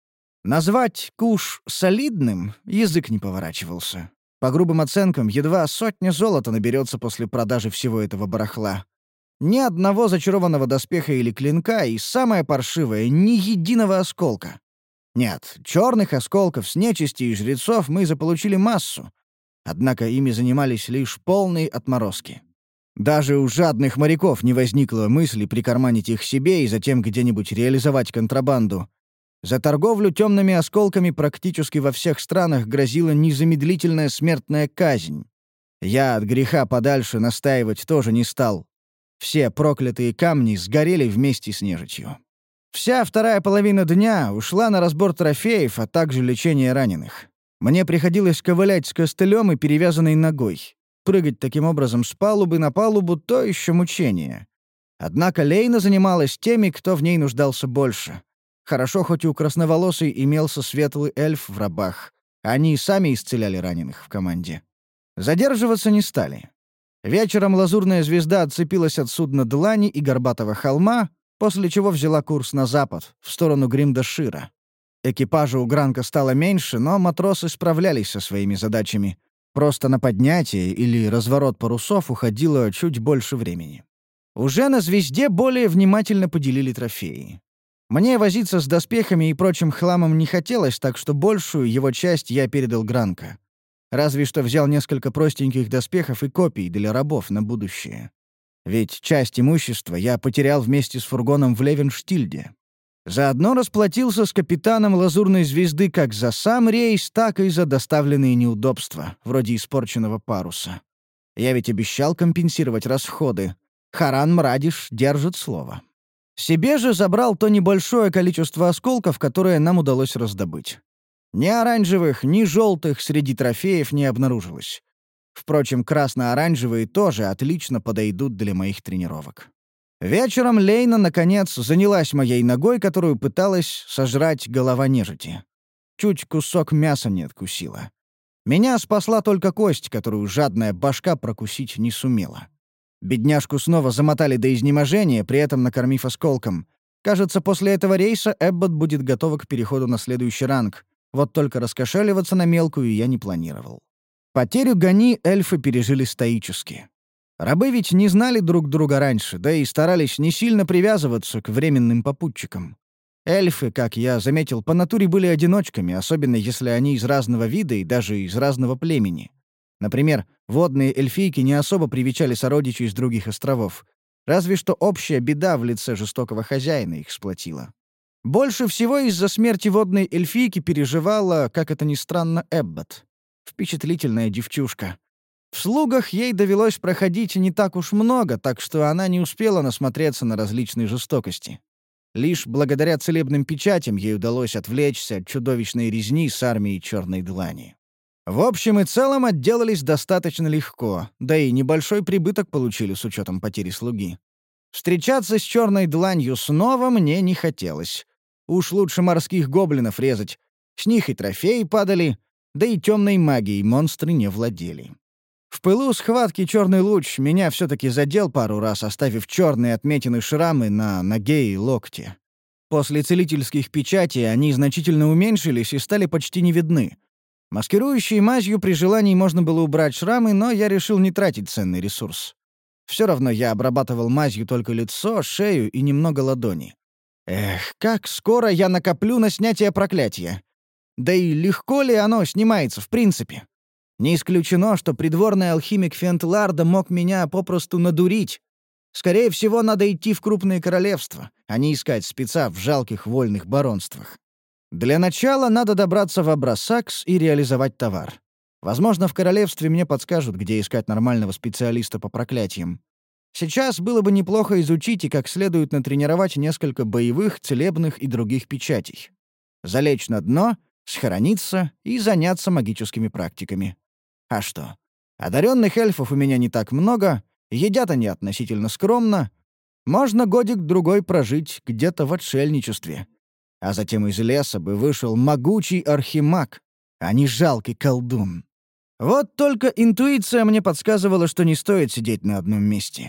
Назвать куш солидным язык не поворачивался. По грубым оценкам, едва 100 золота наберется после продажи всего этого барахла. Ни одного зачарованного доспеха или клинка, и самое паршивое — ни единого осколка. Нет, черных осколков с нечисти и жрецов мы заполучили массу, однако ими занимались лишь полные отморозки. Даже у жадных моряков не возникло мысли прикарманить их себе и затем где-нибудь реализовать контрабанду. За торговлю темными осколками практически во всех странах грозила незамедлительная смертная казнь. Я от греха подальше настаивать тоже не стал. Все проклятые камни сгорели вместе с нежитью. Вся вторая половина дня ушла на разбор трофеев, а также лечение раненых. Мне приходилось ковылять с костылем и перевязанной ногой. Прыгать таким образом с палубы на палубу — то еще мучение. Однако Лейна занималась теми, кто в ней нуждался больше. Хорошо, хоть у красноволосой имелся светлый эльф в рабах. Они сами исцеляли раненых в команде. Задерживаться не стали. Вечером лазурная звезда отцепилась от судна Длани и Горбатого холма, после чего взяла курс на запад, в сторону Гримда-Шира. Экипажа у Гранка стало меньше, но матросы справлялись со своими задачами. Просто на поднятие или разворот парусов уходило чуть больше времени. Уже на звезде более внимательно поделили трофеи. Мне возиться с доспехами и прочим хламом не хотелось, так что большую его часть я передал Гранка. Разве что взял несколько простеньких доспехов и копий для рабов на будущее. Ведь часть имущества я потерял вместе с фургоном в Левенштильде. Заодно расплатился с капитаном «Лазурной звезды» как за сам рейс, так и за доставленные неудобства, вроде испорченного паруса. Я ведь обещал компенсировать расходы. Харан Мрадиш держит слово. Себе же забрал то небольшое количество осколков, которое нам удалось раздобыть. Ни оранжевых, ни желтых среди трофеев не обнаружилось. Впрочем, красно-оранжевые тоже отлично подойдут для моих тренировок. Вечером Лейна, наконец, занялась моей ногой, которую пыталась сожрать голова нежити. Чуть кусок мяса не откусила. Меня спасла только кость, которую жадная башка прокусить не сумела. Бедняжку снова замотали до изнеможения, при этом накормив осколком. Кажется, после этого рейса Эббот будет готова к переходу на следующий ранг. Вот только раскошеливаться на мелкую я не планировал. Потерю Гани эльфы пережили стоически. Рабы ведь не знали друг друга раньше, да и старались не сильно привязываться к временным попутчикам. Эльфы, как я заметил, по натуре были одиночками, особенно если они из разного вида и даже из разного племени. Например, водные эльфийки не особо привечали сородичей с других островов. Разве что общая беда в лице жестокого хозяина их сплотила. Больше всего из-за смерти водной эльфийки переживала, как это ни странно, Эббот. Впечатлительная девчушка. В слугах ей довелось проходить не так уж много, так что она не успела насмотреться на различные жестокости. Лишь благодаря целебным печатям ей удалось отвлечься от чудовищной резни с армией Черной Длани. В общем и целом отделались достаточно легко, да и небольшой прибыток получили с учетом потери слуги. Встречаться с Черной Дланью снова мне не хотелось. Уж лучше морских гоблинов резать. С них и трофеи падали, да и темной магией монстры не владели. В пылу схватки черный луч меня все-таки задел пару раз, оставив черные отметины шрамы на ноге и локте. После целительских печатей они значительно уменьшились и стали почти не видны. Маскирующей мазью при желании можно было убрать шрамы, но я решил не тратить ценный ресурс. Все равно я обрабатывал мазью только лицо, шею и немного ладони. Эх, как скоро я накоплю на снятие проклятия. Да и легко ли оно снимается в принципе? Не исключено, что придворный алхимик Фентларда мог меня попросту надурить. Скорее всего, надо идти в крупные королевства, а не искать спеца в жалких вольных баронствах. Для начала надо добраться в Абрасакс и реализовать товар. Возможно, в королевстве мне подскажут, где искать нормального специалиста по проклятиям. Сейчас было бы неплохо изучить и как следует натренировать несколько боевых, целебных и других печатей. Залечь на дно, схорониться и заняться магическими практиками. А что? Одаренных эльфов у меня не так много, едят они относительно скромно. Можно годик-другой прожить где-то в отшельничестве. А затем из леса бы вышел могучий архимаг, а не жалкий колдун. Вот только интуиция мне подсказывала, что не стоит сидеть на одном месте.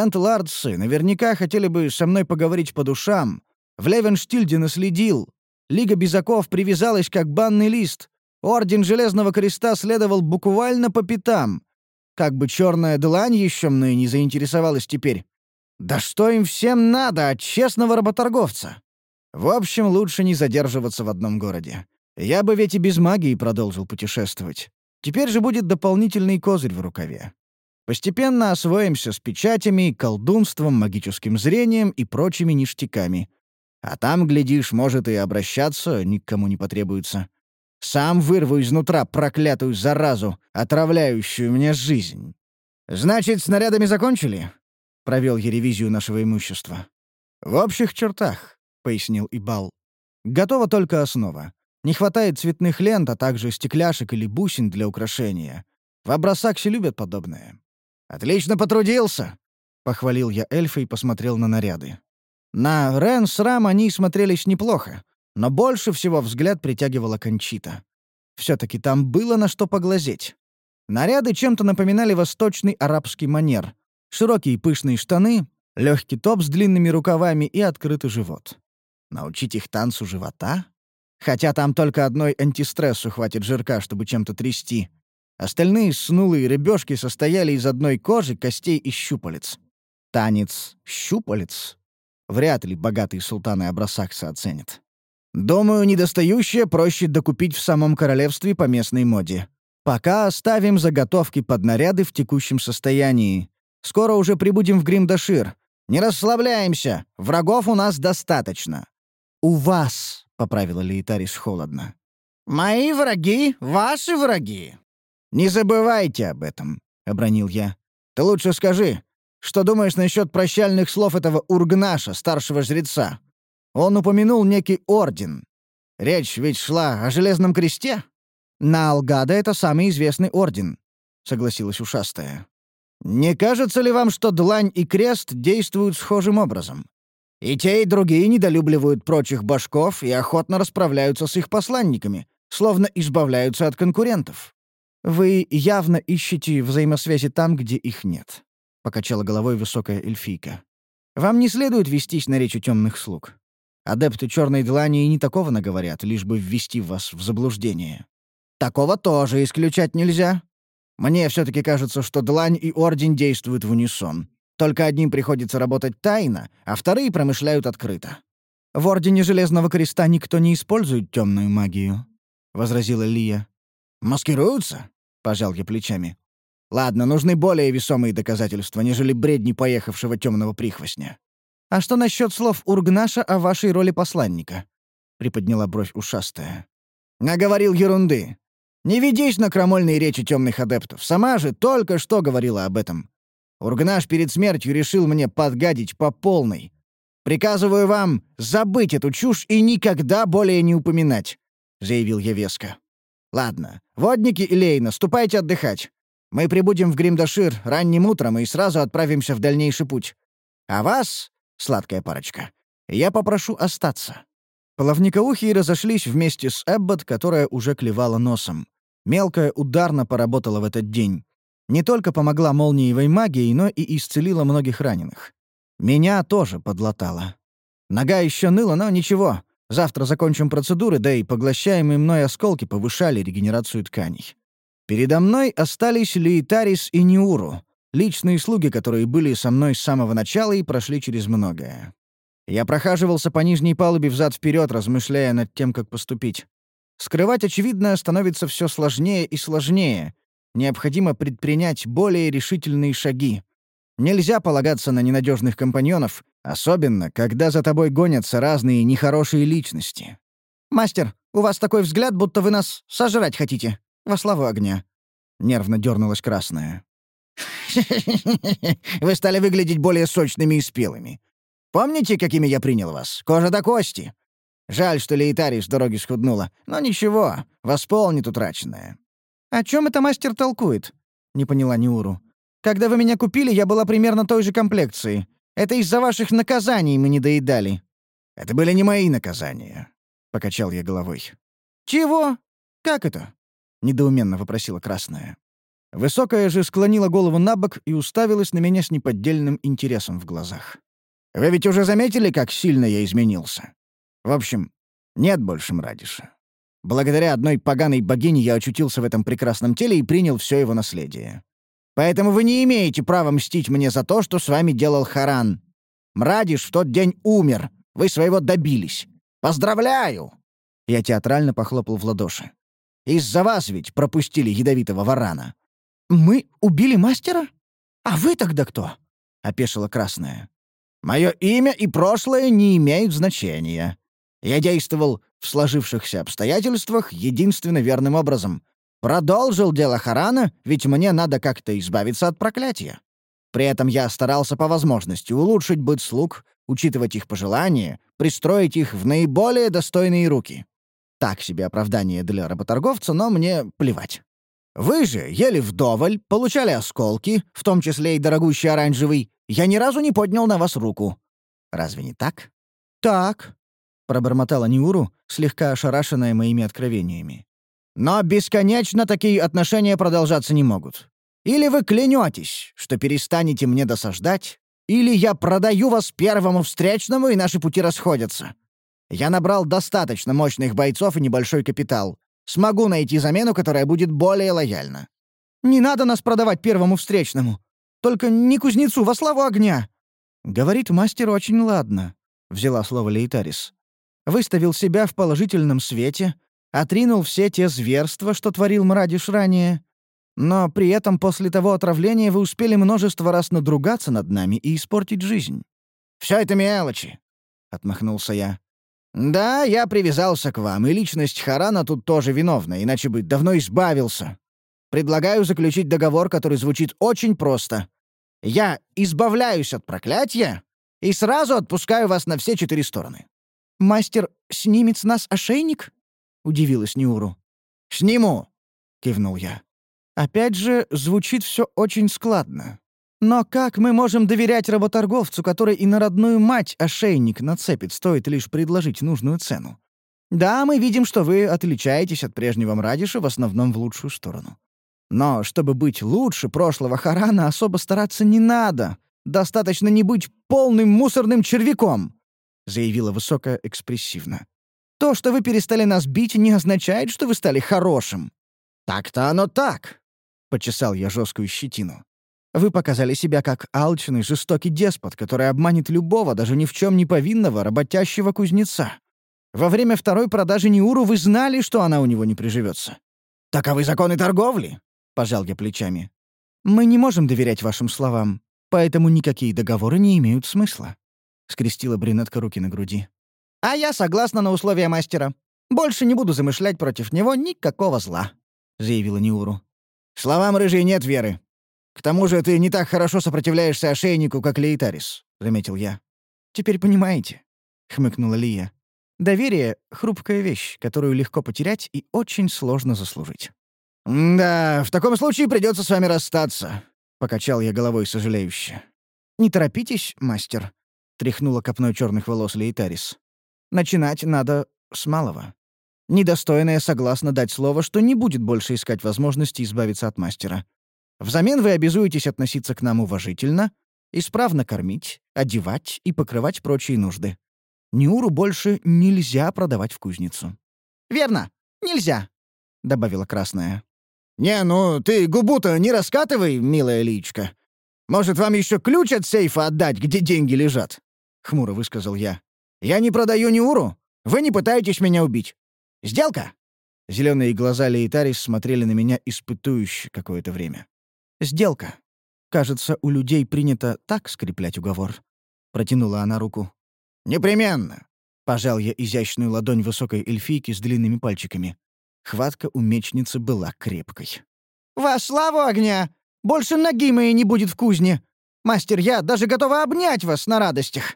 Фентлардцы наверняка хотели бы со мной поговорить по душам. В Левенштильде наследил. Лига Безаков привязалась как банный лист. Орден Железного Креста следовал буквально по пятам. Как бы черная длань еще мной не заинтересовалась теперь. Да что им всем надо от честного работорговца? В общем, лучше не задерживаться в одном городе. Я бы ведь и без магии продолжил путешествовать. Теперь же будет дополнительный козырь в рукаве. Постепенно освоимся с печатями, колдунством, магическим зрением и прочими ништяками. А там, глядишь, может, и обращаться никому не потребуется. Сам вырву изнутра проклятую заразу, отравляющую мне жизнь. «Значит, снарядами закончили?» — провел я ревизию нашего имущества. «В общих чертах», — пояснил Ибал. «Готова только основа. Не хватает цветных лент, а также стекляшек или бусин для украшения. В Абрасаксе любят подобное». «Отлично потрудился!» — похвалил я эльфа и посмотрел на наряды. На Рен с Рам они смотрелись неплохо, но больше всего взгляд притягивала Кончита. Все-таки там было на что поглазеть. Наряды чем-то напоминали восточный арабский манер. Широкие пышные штаны, легкий топ с длинными рукавами и открытый живот. Научить их танцу живота? Хотя там только одной антистрессу хватит жирка, чтобы чем-то трясти. Остальные снулые рыбешки состояли из одной кожи, костей и щупалец. Танец щупалец? Вряд ли богатые султаны Абрасакса оценят. Думаю, недостающее проще докупить в самом королевстве по местной моде. Пока оставим заготовки под наряды в текущем состоянии. Скоро уже прибудем в Гримдашир. Не расслабляемся, врагов у нас достаточно. «У вас», — поправила Лейтарис холодно. «Мои враги — ваши враги». «Не забывайте об этом», — обронил я. «Ты лучше скажи, что думаешь насчет прощальных слов этого Ургнаша, старшего жреца? Он упомянул некий орден. Речь ведь шла о Железном Кресте?» «На Алгада это самый известный орден», — согласилась ушастая. «Не кажется ли вам, что длань и крест действуют схожим образом? И те, и другие недолюбливают прочих башков и охотно расправляются с их посланниками, словно избавляются от конкурентов. Вы явно ищете взаимосвязи там, где их нет», — покачала головой высокая эльфийка. «Вам не следует вестись на речь у темных слуг. Адепты черной длани и не такого наговорят, лишь бы ввести вас в заблуждение. Такого тоже исключать нельзя. Мне все-таки кажется, что длань и орден действуют в унисон. Только одним приходится работать тайно, а вторые промышляют открыто. В Ордене Железного Креста никто не использует темную магию», — возразила Лия. «Маскируются?» — пожал я плечами. «Ладно, нужны более весомые доказательства, нежели бредни поехавшего темного прихвостня». «А что насчет слов Ургнаша о вашей роли посланника?» — приподняла бровь ушастая. «Наговорил ерунды. Не ведись на крамольные речи темных адептов. Сама же только что говорила об этом. Ургнаш перед смертью решил мне подгадить по полной. Приказываю вам забыть эту чушь и никогда более не упоминать», — заявил я веско. «Ладно, водники и Лейна, ступайте отдыхать. Мы прибудем в Гримдашир ранним утром и сразу отправимся в дальнейший путь. А вас, сладкая парочка, я попрошу остаться». Половникоухие разошлись вместе с Эббот, которая уже клевала носом. Мелкая ударно поработала в этот день. Не только помогла молниевой магией, но и исцелила многих раненых. Меня тоже подлатала. Нога еще ныла, но ничего. Завтра закончим процедуры, да и поглощаемые мной осколки повышали регенерацию тканей. Передо мной остались Лейтарис и Ниуру, личные слуги, которые были со мной с самого начала и прошли через многое. Я прохаживался по нижней палубе взад-вперед, размышляя над тем, как поступить. Скрывать очевидное становится все сложнее и сложнее. Необходимо предпринять более решительные шаги. Нельзя полагаться на ненадежных компаньонов, особенно, когда за тобой гонятся разные нехорошие личности. «Мастер, у вас такой взгляд, будто вы нас сожрать хотите. Во славу огня». Нервно дернулась красная. «Вы стали выглядеть более сочными и спелыми. Помните, какими я принял вас? Кожа до кости. Жаль, что Лейтарис с дороги схуднула. Но ничего, восполнит утраченное». «О чем это мастер толкует?» — не поняла Ниуру. «Когда вы меня купили, я была примерно той же комплекции. Это из-за ваших наказаний мы не доедали». «Это были не мои наказания», — покачал я головой. «Чего? Как это?» — недоуменно вопросила красная. Высокая же склонила голову набок и уставилась на меня с неподдельным интересом в глазах. «Вы ведь уже заметили, как сильно я изменился? В общем, Нет больше Мрадиша. Благодаря одной поганой богине я очутился в этом прекрасном теле и принял все его наследие. Поэтому вы не имеете права мстить мне за то, что с вами делал Харан. Мрадиш в тот день умер. Вы своего добились. Поздравляю!» Я театрально похлопал в ладоши. «Из-за вас ведь пропустили ядовитого варана». «Мы убили мастера? А вы тогда кто?» — опешила Красная. «Мое имя и прошлое не имеют значения. Я действовал в сложившихся обстоятельствах единственно верным образом. Продолжил дело Харана, ведь мне надо как-то избавиться от проклятия. При этом я старался по возможности улучшить быт слуг, учитывать их пожелания, пристроить их в наиболее достойные руки. Так себе оправдание для работорговца, но мне плевать. Вы же ели вдоволь, получали осколки, в том числе и дорогущий оранжевый. Я ни разу не поднял на вас руку. Разве не так?» «Так», — пробормотала Ниуру, слегка ошарашенная моими откровениями. «Но бесконечно такие отношения продолжаться не могут. Или вы клянетесь, что перестанете мне досаждать, или я продаю вас первому встречному, и наши пути расходятся. Я набрал достаточно мощных бойцов и небольшой капитал. Смогу найти замену, которая будет более лояльна». «Не надо нас продавать первому встречному. Только не кузнецу, во славу огня!» «Говорит мастер очень ладно», — взяла слово Лейтарис. «Выставил себя в положительном свете, отринул все те зверства, что творил Мрадиш ранее. Но при этом после того отравления вы успели множество раз надругаться над нами и испортить жизнь». «Все это мелочи», — отмахнулся я. «Да, я привязался к вам, и личность Харана тут тоже виновна, иначе бы давно избавился. Предлагаю заключить договор, который звучит очень просто. Я избавляюсь от проклятия и сразу отпускаю вас на все 4 стороны». «Мастер снимет с нас ошейник?» — удивилась Ниуру. «Сниму», — кивнул я. «Опять же, звучит все очень складно. Но как мы можем доверять работорговцу, который и на родную мать ошейник нацепит, стоит лишь предложить нужную цену? Да, мы видим, что вы отличаетесь от прежнего Мрадиша в основном в лучшую сторону. Но чтобы быть лучше прошлого Харана, особо стараться не надо. Достаточно не быть полным мусорным червяком», — заявила Высокая экспрессивно. «То, что вы перестали нас бить, не означает, что вы стали хорошим». «Так-то оно так», — почесал я жесткую щетину. «Вы показали себя как алчный, жестокий деспот, который обманет любого, даже ни в чем не повинного, работящего кузнеца. Во время второй продажи Ниуру вы знали, что она у него не приживется». «Таковы законы торговли», — пожал я плечами. «Мы не можем доверять вашим словам, поэтому никакие договоры не имеют смысла», — скрестила брюнетка руки на груди. «А я согласна на условия мастера. Больше не буду замышлять против него никакого зла», — заявила Ниуру. «Словам рыжей нет веры. К тому же ты не так хорошо сопротивляешься ошейнику, как Лейтарис», — заметил я. «Теперь понимаете», — хмыкнула Лия. «Доверие — хрупкая вещь, которую легко потерять и очень сложно заслужить». «Да, в таком случае придется с вами расстаться», — покачал я головой сожалеюще. «Не торопитесь, мастер», — тряхнула копной черных волос Лейтарис. «Начинать надо с малого. Недостойная согласна дать слово, что не будет больше искать возможности избавиться от мастера. Взамен вы обязуетесь относиться к нам уважительно, исправно кормить, одевать и покрывать прочие нужды. Ниуру больше нельзя продавать в кузницу». «Верно, нельзя», — добавила Красная. «Не, ну ты губу-то не раскатывай, милая личка. Может, вам еще ключ от сейфа отдать, где деньги лежат?» — хмуро высказал я. «Я не продаю Ниуру. Вы не пытаетесь меня убить. Сделка?» Зеленые глаза Лейтарис смотрели на меня испытующе какое-то время. «Сделка. Кажется, у людей принято так скреплять уговор». Протянула она руку. «Непременно!» — пожал я изящную ладонь высокой эльфийки с длинными пальчиками. Хватка у мечницы была крепкой. «Во славу огня! Больше ноги моей не будет в кузне! Мастер, я даже готова обнять вас на радостях!»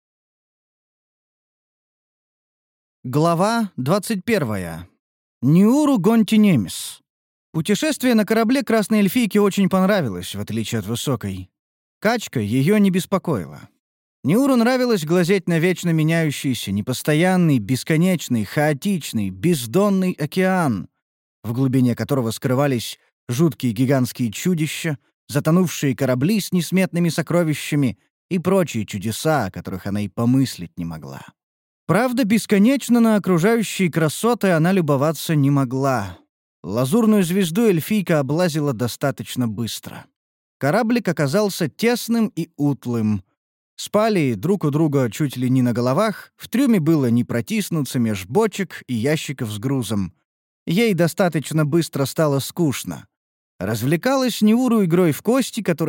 Глава 21. Ниуру Гонтинемис. Путешествие на корабле Красной Эльфийки очень понравилось, в отличие от Высокой. Качка ее не беспокоила. Ниуру нравилось глазеть на вечно меняющийся, непостоянный, бесконечный, хаотичный, бездонный океан, в глубине которого скрывались жуткие гигантские чудища, затонувшие корабли с несметными сокровищами и прочие чудеса, о которых она и помыслить не могла. Правда, бесконечно на окружающие красоты она любоваться не могла. Лазурную звезду эльфийка облазила достаточно быстро. Кораблик оказался тесным и утлым. Спали друг у друга чуть ли не на головах, в трюме было не протиснуться меж бочек и ящиков с грузом. Ей достаточно быстро стало скучно. Развлекалась Неуру игрой в кости, которая